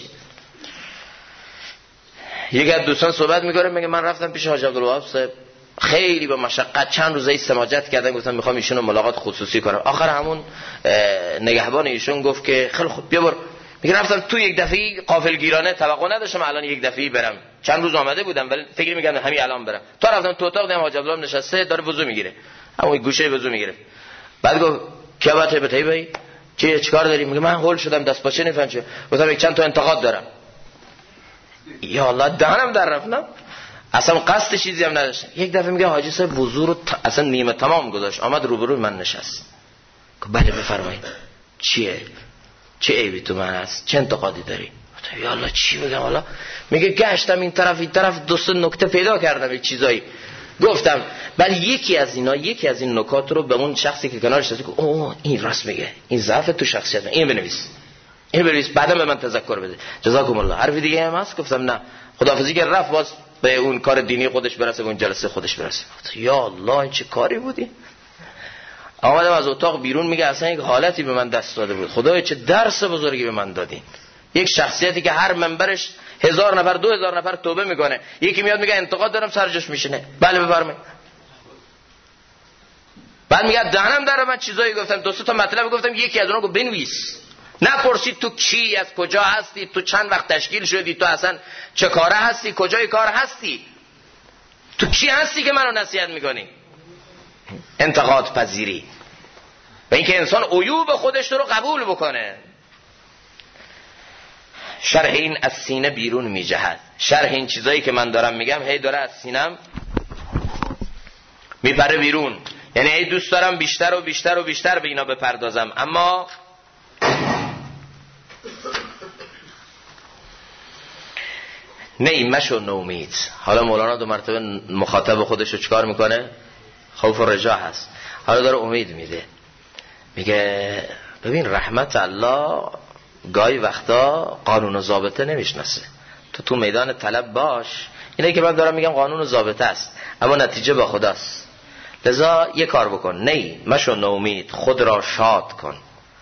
یکی از دوستان صحبت میکنه میگه من رفتم پیش حاج عبدالوهاب صاحب، خیلی با مشقت چند روزه سماجت کردن، گفتم میخوام ایشونو ملاقات خصوصی کنم. آخر همون نگهبان ایشون گفت که خیلی خوب بیا برو. میگه رفتم تو یک دفعه غافلگیرانه، توقع نداشتم الان یک دفعه برم، چند روز آمده بودم ولی فکر می‌کردم همین الان برم. تا رفتم تو اتاق دیدم حاج عبدالوهاب نشسته داره وضو میگیره، همون گوشه وضو میگیره. بعد گفت کیا باید بتایی چیکار داری؟ میگه من هول شدم دست پاچه نمی‌فهمم چه. گفتم یک چند تا انتقاد دارم. یا الله دهنم در رفتم، اصلا قصد چیزی هم نداشتم. یک دفعه میگه حاجی صاحب وضو رو اصلا نیمه تمام گذاشت، آمد روبروی من نشست. گفت بله بفرمایید چیه؟ چه عیبی تو من هست؟ چه انتقادی داری؟ گفتم یا الله چی بگم حالا؟ میگه گشتم این طرف دو سه نکته پیدا کردم یک چیزایی. گفتم ولی یکی از این نکات رو به اون شخصی که کنارش هست گفت اوه این راست میگه، این ضعف تو شخصیت، این بنویس بعدم به من تذکر بده، جزاکم الله. حرف دیگه هم هست؟ گفتم نه. خداحافظی که رفت باز به اون کار دینی خودش برسه، به اون جلسه خودش برسه. یا الله این چه کاری بودی؟ آمدم از اتاق بیرون، میگه اصلا یک حالتی به من دست داده بود، خدایا چه درس بزرگی به من دادین. یک شخصیتی که هر منبرش 1000 نفر 2000 نفر توبه میکنه، یکی میاد میگه انتقاد دارم، سرجش میشینه. بله بفرمایید. بعد میگه دهنم در من چیزایی گفتم، 2 تا مطلب گفتم، یکی از اونها گفت بنویس. نپرسید تو کی، از کجا هستی، تو چند وقت تشکیل شدی، تو اصلا چه کاره هستی، کجای کار هستی، تو کی هستی که منو نصیحت میکنی؟ انتقاد پذیری و اینکه انسان عیوب خودش رو قبول بکنه. شرح این از سینه بیرون میجهد. شرح این چیزایی که من دارم میگم هی داره از سینم میپره بیرون، یعنی هی دوست دارم بیشتر و بیشتر و بیشتر به اینا بپردازم، اما مشو نومید. حالا مولانا 2 مرتبه مخاطب خودش رو چکار میکنه؟ خوف و رجا هست. حالا داره امید میده، میگه ببین رحمت الله گاهی وقتا قانون و ضابطه نمیشناسه. تو میدان طلب باش، اینه که من دارم میگم قانون و ضابطه است، اما نتیجه با خداست. لذا یه کار بکن، مشو نومید، خود را شاد کن.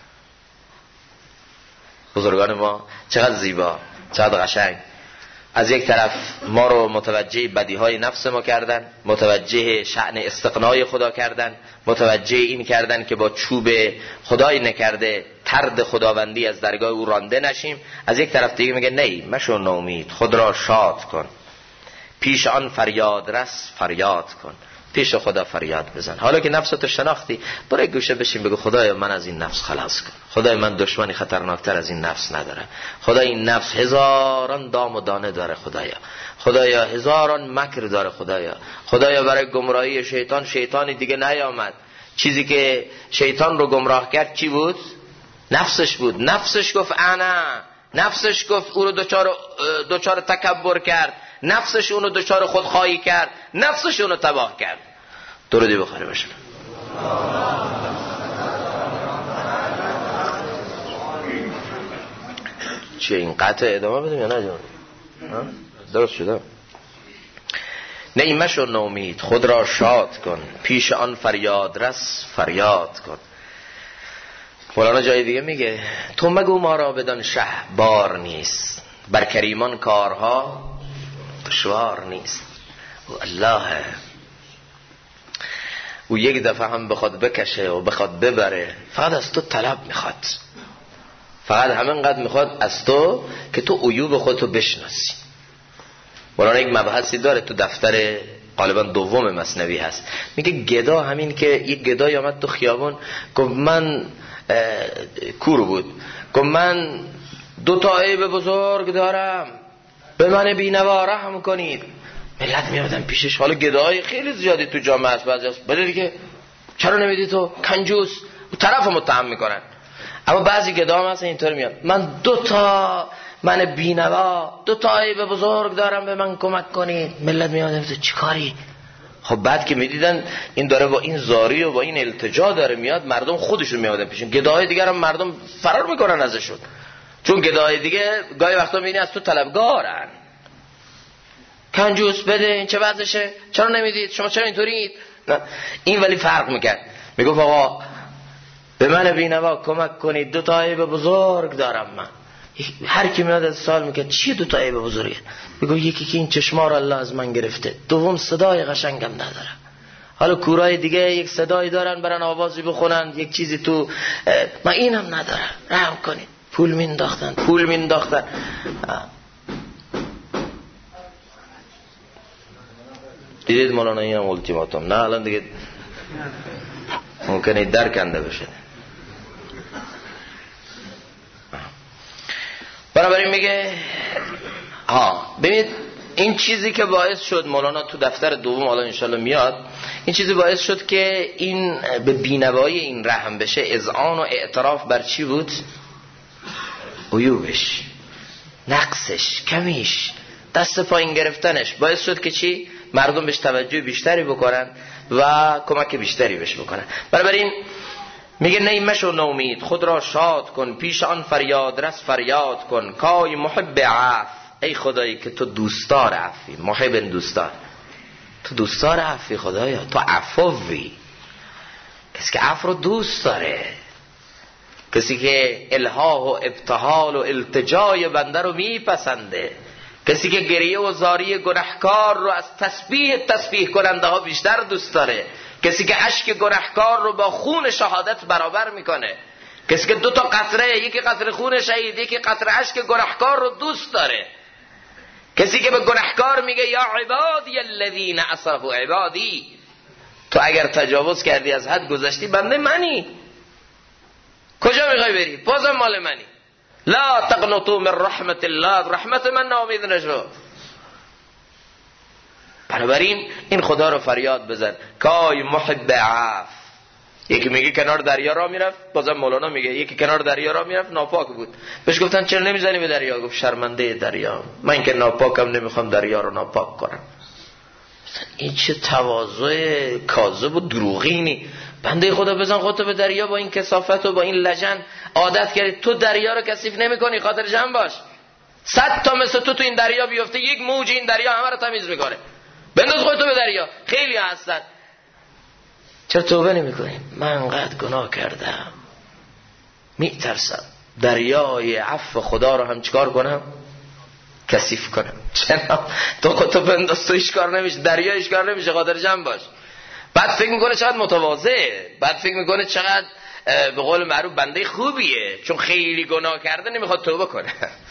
بزرگان ما چقدر زیبا، چقدر قشنگ از یک طرف ما رو متوجه بدیهای نفس ما کردن، متوجه شأن استغنای خدا کردن، متوجه این کردن که با چوب خدای نکرده طرد خداوندی از درگاه او رانده نشیم. از یک طرف دیگه میگه مشو نومید، خود را شاد کن، پیش آن فریاد رس فریاد کن، پیش خدا فریاد بزن. حالا که نفستو شناختی، برو گوشه بشین بگو خدایا من از این نفس خلاص کن، خدای من دشمنی خطرناکتر از این نفس ندارم، خدای این نفس هزاران دام و دانه داره، خدایا هزاران مکر داره، خدایا برای گمراهی شیطانی دیگه نیامد. چیزی که شیطان رو گمراه کرد چی بود؟ نفسش بود. نفسش گفت انا، نفسش گفت او رو دوچار تکبر کرد، نفسش اونو دچار خودخواهی کرد، نفسش اونو تباه کرد. درودی بخاری باشه. چه این قطع ادامه بدیم یا نه جان؟ درست شده؟ مشو نومید، خود را شاد کن، پیش آن فریاد رس فریاد کن. مولانا جای دیگه میگه تو مگو ما را بدان شه بار نیست، بر کریمان کارها دشوار نیست. او الله، او یک دفعه هم بخواد بکشه و بخواد ببره، فقط از تو طلب میخواد، فقط همینقدر میخواد از تو که تو عیوب خودتو بشناسی. مولانا یک مبحثی داره تو دفتر غالبا 2 مثنوی هست، میگه گدا، همین که یک گدای آمد تو خیابون، گفت من کورو بود، گفت من 2 تا عیب بزرگ دارم، به من بی‌نوا رحم کنید. ملت میادن پیشش. حالا گداهای خیلی زیادی تو جامعه هست، بعضی هست بله دیگه چرا نمیدی تو کنجوس، اون طرف متهم میکنن. اما بعضی گدا هم هست اینطور میاد، من 2 تا من بی‌نوا 2 تا عیب بزرگ دارم، به من کمک کنید. ملت میادن چی کاری؟ خب بعد که میدیدن این داره با این زاری و با این التجا داره میاد، مردم خودشون میادن پیشون. گداهای دیگر هم مردم فرار میکنن ازشون، چون گداهای دیگه گاهی وقتا میبینی از تو طلبگارن. کنجوس بده، این چه وضعشه، چرا نمیدید، شما چرا اینطورید؟ این ولی فرق میکرد، میگفت آقا به من بی‌نوا کمک کنید، 2 تا عیب بزرگ دارم من. هر کی میاد از سوال میکنه چی 2 تا عیب بزرگه؟ میگه یکی که این چشما رو الله از من گرفته، دوم صدای قشنگم ندارم. حالا کورای دیگه یک صدایی دارن برن آوازی بخونن، یک چیزی تو، من اینم ندارم، رحم کنید. پول مینداختن. دیدید مولانا این هم التیماتوم، نه الان دیگه ممکنه در کنده بشه. بنابراین میگه ببینید این چیزی که باعث شد مولانا تو دفتر 2 حالا انشالله میاد، این چیزی باعث شد که این به بی‌نوایی این رحم بشه، اذعان و اعتراف بر چی بود؟ عیوبش، نقصش، کمیش، دست پایین گرفتنش باعث شد که چی؟ مردم بهش توجه بیشتری بکنن و کمک بیشتری بهش بکنن. بنابراین میگه مشو نومید، خود را شاد کن، پیش آن فریاد رس فریاد کن، کای محب عفو، ای خدایی که تو دوستار عفوی. محب دوستار، تو دوستار عفوی خدایا، تو عفوی. کسی که عفو رو دوست داره، کسی که الحاح و ابتهال و التجای بنده رو میپسنده، کسی که گریه و زاری گناهکار رو از تسبیح کننده ها بیشتر دوست داره، کسی که اشک گناهکار رو با خون شهادت برابر میکنه، کسی که 2 قطره، یکی قطره خون شهید، یکی قطره اشک گناهکار رو دوست داره، کسی که به گناهکار میگه یا عبادی الذین اسرفوا، عبادی تو اگر تجاوز کردی از حد گذشتی بنده منی، کجا میخوای بری؟ بازم مال منی. لا تقنطوا من رحمت الله، رحمت من ناامید نشو. بنابراین این خدا رو فریاد بزن. کای محب عفو. یکی میگه کنار دریا را میرفت، بازم مولانا میگه یکی کنار دریا را میرفت ناپاک بود، بهش گفتن چرا نمیزنی به دریا؟ گفت شرمنده دریا، من که ناپاکم نمیخوام دریا رو ناپاک کنم. این چه تواضع کاذب و دروغینی. بنده خدا بزن خودتو به دریا، با این کثافت و با این لجن عادت کردی، تو دریا رو کثیف نمی‌کنی، خاطر جمع باش. 100 تا مثل تو این دریا بیفته، یک موج این دریا همه رو تمیز میکنه. بنداز خودتو به دریا. خیلی هستن چرا توبه نمی‌کنی؟ من انقدر گناه کردم میترسم دریای عفو خدا رو هم چیکار کنم؟ کثیف کنم. چرا؟ تو خودتو بنداز، تو هیچ کار نمیشه، دریا هیچ کار نمیشه، خاطر جمع باش. بعد فکر میکنه چقدر متواضعه، بعد فکر میکنه چقدر به قول معروف بنده خوبیه، چون خیلی گناه کرده نمیخواد توبه کنه.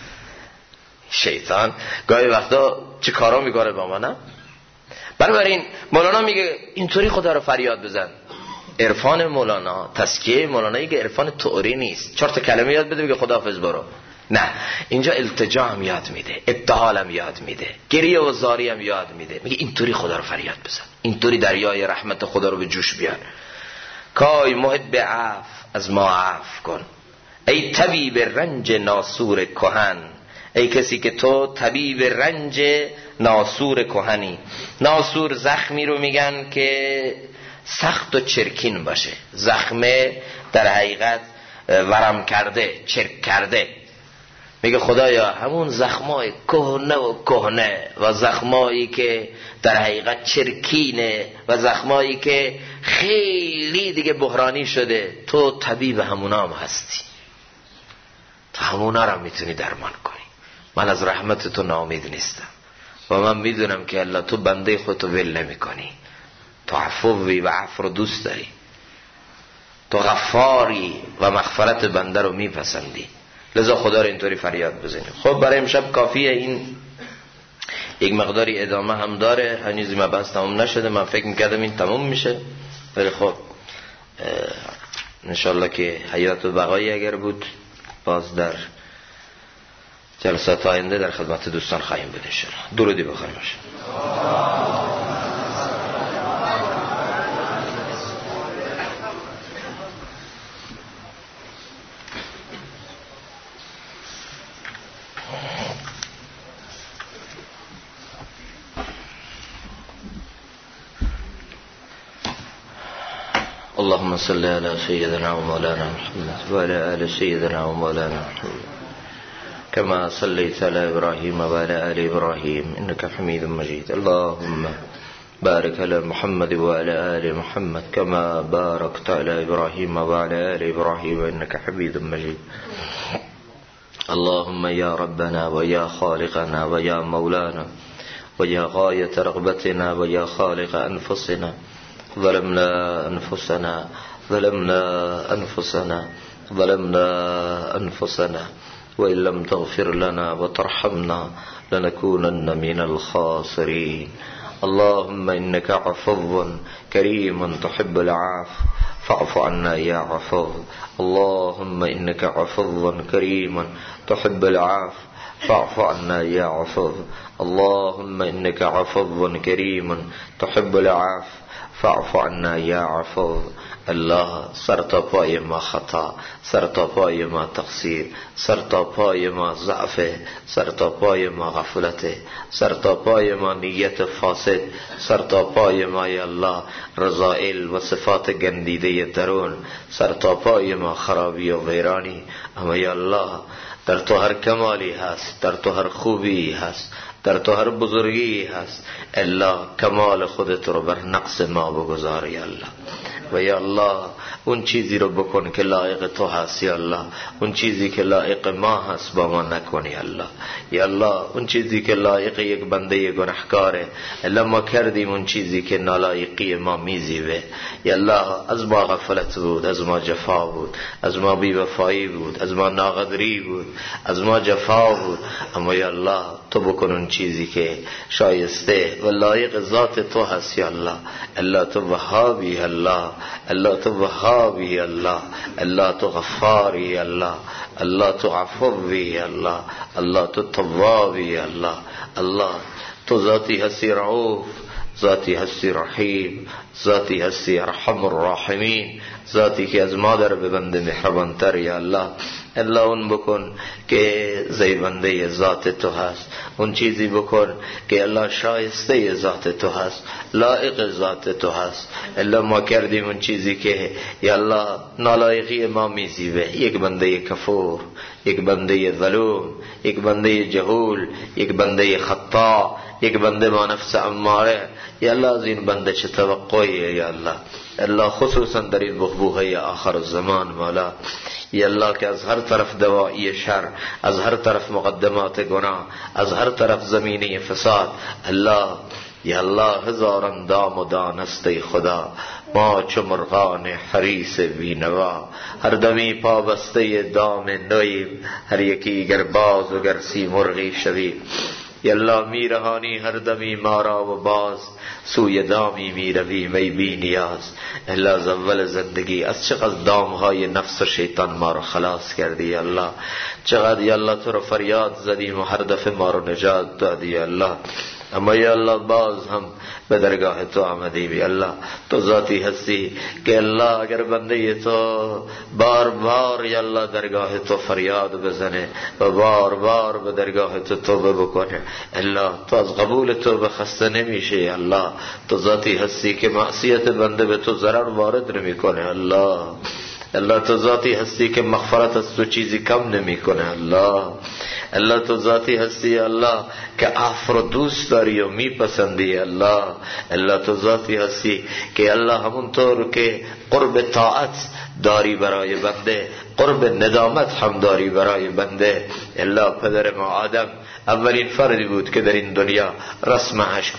شیطان گاهی وقتا چه کارا میکنه با ما، نه؟ بنابراین مولانا میگه اینطوری خدا رو فریاد بزن. عرفان مولانا، تزکیه مولانا یه عرفان تعاری نیست 4 کلمه یاد بده بگه خداحافظ برو، نه، اینجا التجا هم یاد میده، ابتهال هم یاد میده، گریه و زاری هم یاد میده. میگه اینطوری خدا رو فریاد بزن، اینطوری دریای رحمت خدا رو به جوش بیار. کای محب عفو، از ما عفو کن. ای طبیب رنج ناسور کهن، ای کسی که تو طبیب رنج ناسور کهنی. ناسور زخمی رو میگن که سخت و چرکین باشه، زخمه در حقیقت ورم کرده، چرک کرده. میگه خدایا همون زخمای کهنه و کهنه و زخمایی که در حقیقت چرکینه و زخمایی که خیلی دیگه بحرانی شده، تو طبیب همونا هم هستی، تو همونا رو میتونی درمان کنی. من از رحمت تو ناامید نیستم و من میدونم که الله تو بنده خودتو ول نمی کنی، تو عفوی و عفو رو دوست داری، تو غفاری و مغفرت بنده رو میپسندی، لذا خدا رو اینطوری فریاد بزنیم. خب برای امشب کافیه. این یک مقداری ادامه هم داره، هنوز مبحث تمام نشده. من فکر میکردم این تمام میشه، ولی خب انشالله که حیات و بقایی اگر بود باز در جلسات آینده در خدمت دوستان خواهیم بود انشالله. درودی بخواهیم باشه. اللهم صل على سيدنا ومولانا محمد وعلى آل سيدنا ومولانا محمد كما صليت على إبراهيم وعلى آل إبراهيم إنك حميد مجيد. اللهم بارك على محمد وعلى آل محمد كما باركت على إبراهيم وعلى آل إبراهيم إنك حميد مجيد. اللهم يا ربنا ويا خالقنا ويا مولانا ويا غاية رغبتنا ويا خالق أنفسنا، ظلمنا أنفسنا وإن لم تغفر لنا وترحمنا لنكونن من الخاسرين. اللهم إنك عفو كريم تحب العفو فاعف عنا يا عفو. اللهم إنك عفو كريم تحب العفو فاعف عنا يا عفو. اللهم إنك عفو كريم تحب العفو فاعف عنا یا عفو. الله سر تا پای ما خطا، سر تا پای ما تقصیر، سر تا پای ما ضعف، سر تا پای ما غفلت، سر تا پای ما نیت فاسد، سر تا پای ما یا الله رذائل و صفات گندیده درون، سر تا پای ما خرابی و ویرانی. اما یا الله در تو هر کمالی هست، در تو هر خوبی هست، در تو هر بزرگی هست. الله کمال خودت رو بر نقص ما بگذار یا الله. و یا الله اون چیزی رو بکن که لایق تو هست یا الله. اون چیزی که لایق ما هست با ما نکنی یا الله. یا الله اون چیزی که لایق یک بنده گناهکاره الا ما کردیم اون چیزی که نالایقی ما میزیبه یا الله. از ما غفلت بود، از ما جفا بود، از ما بی‌وفایی بود، از ما ناقدری بود، از ما جفا بود، اما یا الله تو بکن اون چیزی که شایسته و لایق ذات تو هست یا الله. الله تو وهابی الله، الله تو وهابی الله، الله تو غفاری الله، الله تو عفوی الله، الله تو توابی الله. الله تو ذاتی هستی رعوف، ذاتی هستی رحیم، ذاتی هستی ارحم الراحمین، ذاتی که از مادر به بنده مهربان تر یا الله. الله اون بکن که زیبنده ذات تو هست، اون چیزی بکن که الله شایسته ذات تو هست، لایق ذات تو هست. الله ما کردیم اون چیزی که یا الله نالایقی ما میزیبه، یک بنده کفور، یک بنده ظلوم، یک بنده جهول، یک بنده خطا، یک بنده با نفس اماره. یا الله از این بنده چه توقعی یا الله. الله خصوصا در این بحبوحه آخر الزمان مولا، یا الله که از هر طرف دواعی شر، از هر طرف مقدمات گناه، از هر طرف زمینه فساد. الله یا الله هزاران دام و دانسته خدا، ما چو مرغان حریص بینوا، هر دمی پابسته دام نویم، هر یکی گر باز و گر سیمرغی شویم. یا الله میرهانی هر دمی ما را و باز، سوی دامی میرویم ای بی نیاز. الله از اول زندگی از چقدر دامهای نفس و شیطان ما رو خلاص کردی یا الله، چقدر یا الله تو رو فریاد زدیم و هر دفعه ما رو نجات دادی یا الله. اما یا الله باز هم به درگاه تو آمدیم یا الله. تو ذاتی هستی که الله اگر بنده تو بار بار یا الله درگاه تو فریاد بزنه و بار بار به درگاه تو توبه بکنه، الله تو از قبول توبه خسته نمیشه یا الله. تو ذاتی هستی که معصیت بنده به تو ضرر وارد نمیکنه الله. الله تو ذاتی هستی که مغفرت از تو چیزی کم نمی کنه الله. الله تو ذاتی هستی الله که عفو رو دوست داری و میپسندی الله. الله تو ذاتی هستی که الله همونطور که قرب طاعت داری برای بنده، قرب ندامت هم داری برای بنده. الله پدر ما آدم اولین فردی بود که در این دنیا رسم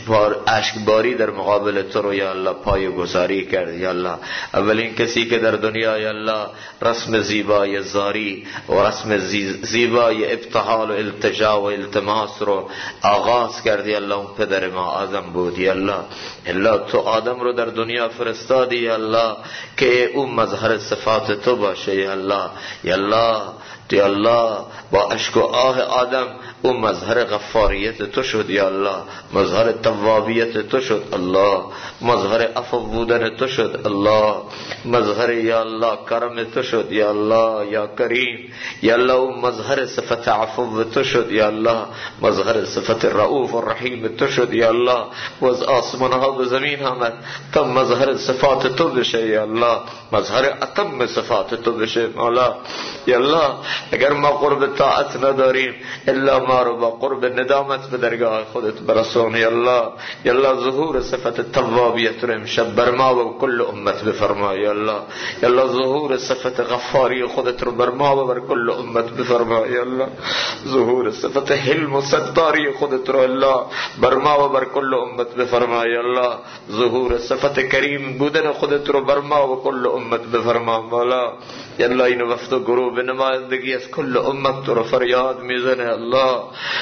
اشکباری در مقابل تو رو یا الله پای گذاری کرد یا الله. اولین کسی که در دنیا یا الله رسم زیبای زاری و رسم زیبای ابتهال و التجا و التماس رو آغاز کرد یا الله اون پدر ما آدم بود یا الله. الله تو آدم رو در دنیا فرستادی یا الله که اون مظهر صفات تو باشه یا الله. یا الله یا الله با اشک و آه آدم او مظهر غفاریت تو شد یا الله، مظهر توابیت تو شد الله، مظهر عفو بودن تو شد الله، مظهر یا الله کرم تو شد یا الله یا کریم. یا الله او مظهر صفت عفو تو شد یا الله، مظهر صفت رؤوف و رحیم تو شد یا الله. و از آسمان ها به زمین آمد تا مظهر صفات تو بشه یا الله، مظهر اتم صفات تو بشه مولا. یا الله اگر ما قرب طاعت نداریم الا ما رو با قرب ندامت به درگاه خودت برسون یا الله. یا الله ظهور صفت توابیت رو امشب بر ما و کل امت بفرما یا الله. یا الله ظهور صفت غفاری خودت رو بر ما و بر کل امت بفرما یا الله. ظهور صفت حلم و ستاری خودت رو الله بر ما و بر کل امت بفرما یا الله. ظهور صفت کریم بودن خودت رو بر ما و کل امت بفرما مولا. یا الله این وقت و گروه به نمایندگی از کل امت تو رو فریاد میزنه الله.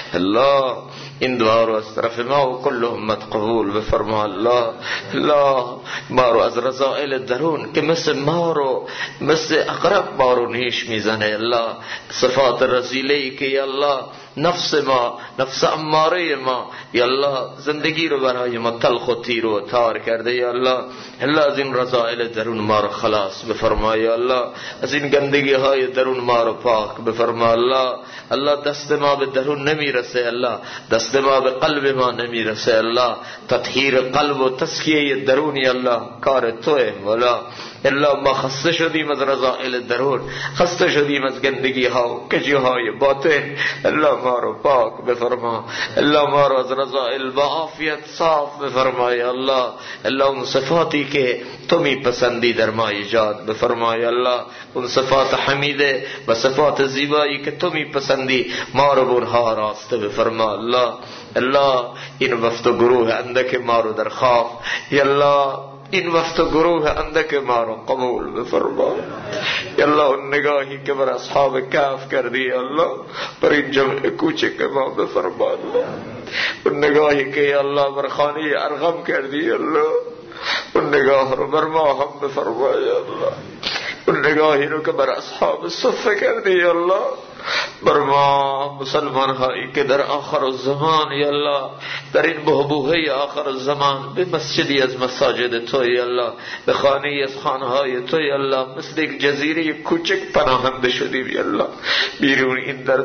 الله این دعا رو از طرف ما و کل امت قبول بفرما الله. الله ما رو از رذائل درون که مثل ما رو مثل عقرب ما رو نیش میزنه الله، صفات رذیله‌ای که یا الله نفس ما، نفس اماره ما یا الله زندگی رو برای ما تلخ و تیر و تار کرده یا الله. الله از این رذائل درون ما رو خلاص بفرما یا الله، از این گندگی های درون ما رو پاک بفرما الله. الله دست ما به درون نمیرسه الله، دست ما به قلب ما نمیرسه الله. تطهیر قلب و تزکیه درونی الله کار توه مولا. الا ما خسته شدیم از رذائل درون، خسته شدیم از گندگی ها و کجی های باطن. الا ما رو پاک بفرما، الا ما رو از رذائل با عافیت صاف بفرما یا الله. الا اون صفاتی که تو میپسندی در ما ایجاد بفرما یا الله، اون صفات حمیده و صفات زیبایی که تو میپسندی ما رو برها راسته بفرما الله. الله این وفد و گروه اندک ما رو در خواب یا الله، این وفد و گروه اندک ما رو قبول بفرما یا الله. اون نگاهی که بر اصحاب کهف کردی الله بر این جمع کوچک ما بفرما الله. اون نگاهی که یا الله بر خانه ارغم کردی الله، اون نگاه رو بر ما هم بفرما یا الله. اون نگاهی رو که بر اصحاب صفه کردی یا الله بر ما مسلمان هایی که در آخر الزمان یا الله، در این بحبوحه آخر الزمان به مسجدی از مساجد تو یا الله، به خانه از خانه های تو یا الله، مثل یک جزیره کوچک پناهنده شدیم یا الله. بیرون این در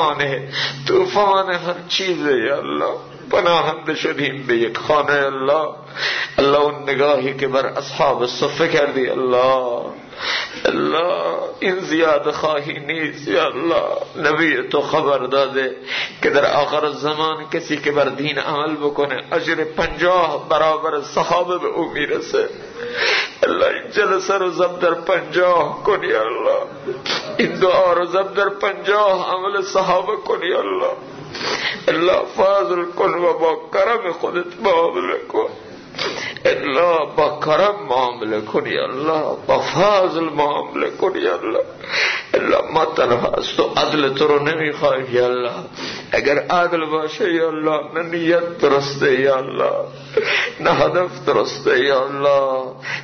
طوفان هر چیزه یا الله پناهنده شدیم به یک خانه الله. الله اون نگاهی که بر اصحاب صفه کردی الله، الله این زیاد خواهی نیست یا الله. نبی تو خبر داده که در آخر زمان کسی که بر دین عمل بکنه اجر 50 برابر صحابه به او میرسه. الله این جلسه رو ضرب در 50 کن یا الله، این دعا رو ضرب در 50 عمل صحابه کن یا الله. الله فضل کن و با کرم خودت معامله کن. الله با کرم معامله کن یا الله، با فضل معامله کن یا الله. الله ما تنها از تو عدل تو رو نمیخوایم یا الله. اگر عدل باشه یا الله نه نیت درسته یا الله، نه هدف درسته یا الله،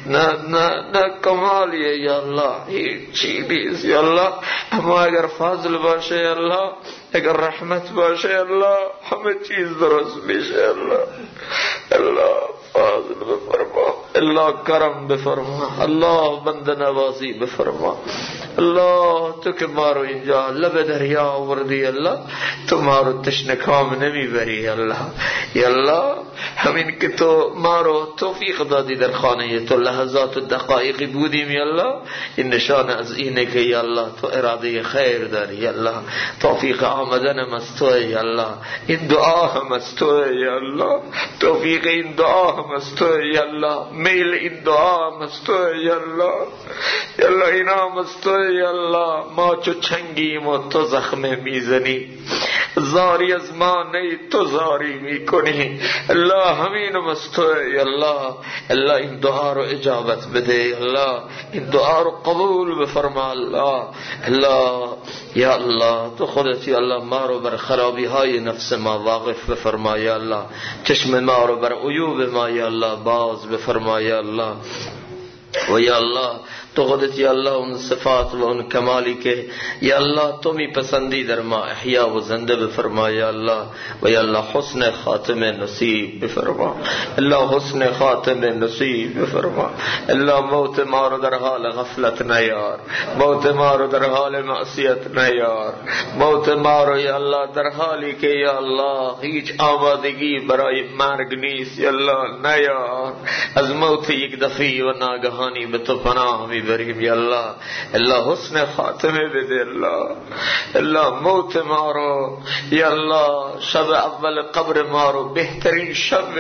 نه کمالیه یا الله، هیچ چیز نیست یا الله. اما اگر فضل باشه یا الله، اگر رحمت باشه یا الله، همه چیز درست میشه یا الله. الله فضل بفرما، الله کرم بفرما، الله بند نوازی بفرما. الله تو که ما رو اینجا لب دریا آوردی الله، تو ما رو تشنکام نمیبری الله. یا الله همین که تو ما رو توفیق دادی در خانه تو لحظات و دقایقی بودیم یا الله، این نشان از اینه که یا الله تو اراده خیر داری یا الله. توفیق آمدن هم از توه یا الله، این دعا هم از توه یا الله، توفیق این دعا هم از توه یا الله، میل این دعا هم از توه یا الله. یا الله اینا هم از توه یا الله. ما چو چنگیم و تو زخمه میزنی، زاری از ما نی تو زاری میکنی الله. همین هم از توه یا الله. الله این دعا رو اجابت بده الله، این دعا رو قبول بفرما الله. الله یا الله تو خودت یا الله ما رو بر خرابی های نفس ما واقف بفرما یا الله. چشم ما رو بر عیوب ما یا الله باز بفرما یا الله. و یا الله تو خودت یا الله اون صفات و اون کمالی که یا الله تو می پسندی در ما احیا و زنده بفرما یا الله. و یا الله حسن خاتم نصیب بفرما، الله حسن خاتم نصیب بفرما. الله موت ما رو در حال غفلت نیار، موت ما رو در حال معصیت نیار، موت ما رو یا الله در حالی که یا الله هیچ آمادگی برای مرگ نیست یا الله نیار. از موت یک دفعی و ناگهانی به تو پناه میبریم یا الله. الله حسن خاتمه بده الله. الله موت ما رو یا الله شب اول قبر ما رو بهترین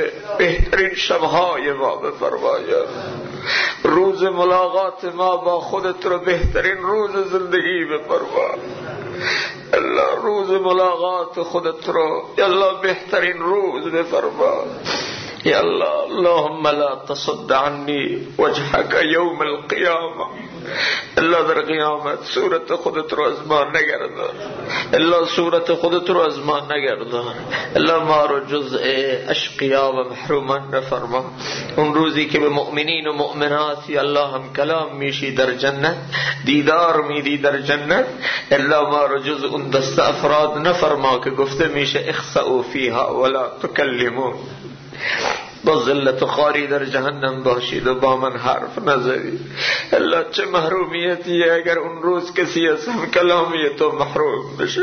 شبهای ما بفرما یا الله. روز ملاقات ما با خودت رو بهترین روز زندگی بفرما الله. روز ملاقات خودت رو یا الله بهترین روز بفرما یا الله. اللهم لا تصد عني وجهك يوم القيامة. الله در قیامت صورت خودت رو از ما نگردان الله، صورت خودت رو از ما نگردان الله. ما رو جزء اشقیا و محرومان نفرما. اون روزی که به مؤمنین و مؤمنات یا الله هم کلام میشی در جنت، دیدار میدی در جنت، الله ما رو جزء اون دست افراد نفرما که گفته میشه اخسئوا فیها ولا تکلمون. با ذلت و خواری در جهنم باشید و با من حرف نزدید. الله چه محرومیتیه اگر اون روز کسی از هم کلامی تو محروم بشه.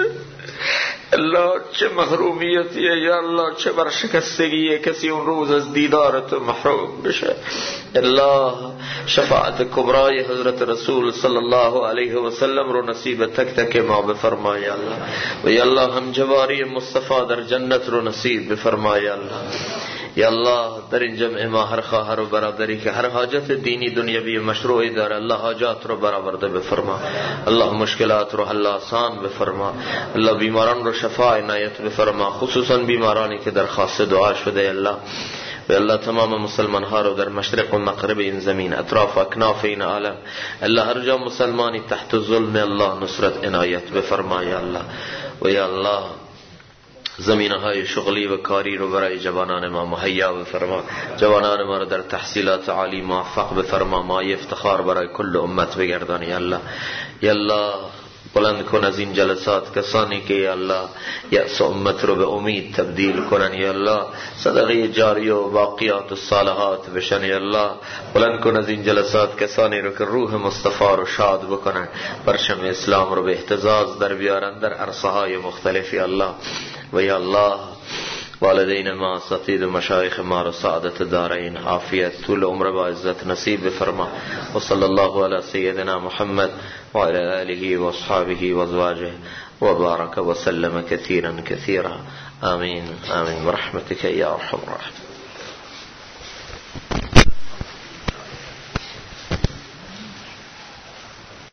الله چه محرومیتیه یا الله، چه برشکستگیه کسی اون روز از دیدار تو محروم بشه. الله شفاعت کبرای حضرت رسول صلی الله علیه و سلم رو نصیب تک تک ما بفرمای الله، و یا الله هم جواری مصطفی در جنت رو نصیب بفرمای الله. یا الله در این جمع ما هر خواهر و برادری که هر حاجت دینی دنیوی مشروعی داره، الله حاجات رو برآورده بفرما. الله مشکلات رو حل آسان بفرما. الله بیماران رو شفا عنایت بفرما، خصوصا بیمارانی که درخواست دعا شده. الله و الله تمام مسلمان ها رو در مشرق و مغرب این زمین، اطراف و اکناف این عالم، الله هر جا مسلمانی تحت ظلم الله نصرت عنایت بفرما یا الله. و یا الله زمینه های شغلی و کاری رو برای جوانان ما مهیا بفرما، جوانان ما رو در تحصیلات عالی موفق بفرما، ما افتخار برای کل امت بگردان یا الله. یا الله بلند کن از این جلسات کسانی که یا الله یأس امت رو به امید تبدیل کنن یا الله، صدقه جاری و باقیات الصالحات بشن یا الله. بلند کن از این جلسات کسانی رو که روح مصطفی رو شاد بکنن، پرچم اسلام رو به اهتزاز در بیارن در عرصه های مختلف یا الله. و یا الله والدین ما، اساتید و مشایخ ما رو سعادت دارین، عافیت، طول عمر با عزت نصیب بفرما. و صلی الله علی سیدنا محمد و علی آله و اصحابه و ازواجه و بارک و سلم کثیرا کثیرا. آمین آمین برحمتك یا ارحم الراحمین.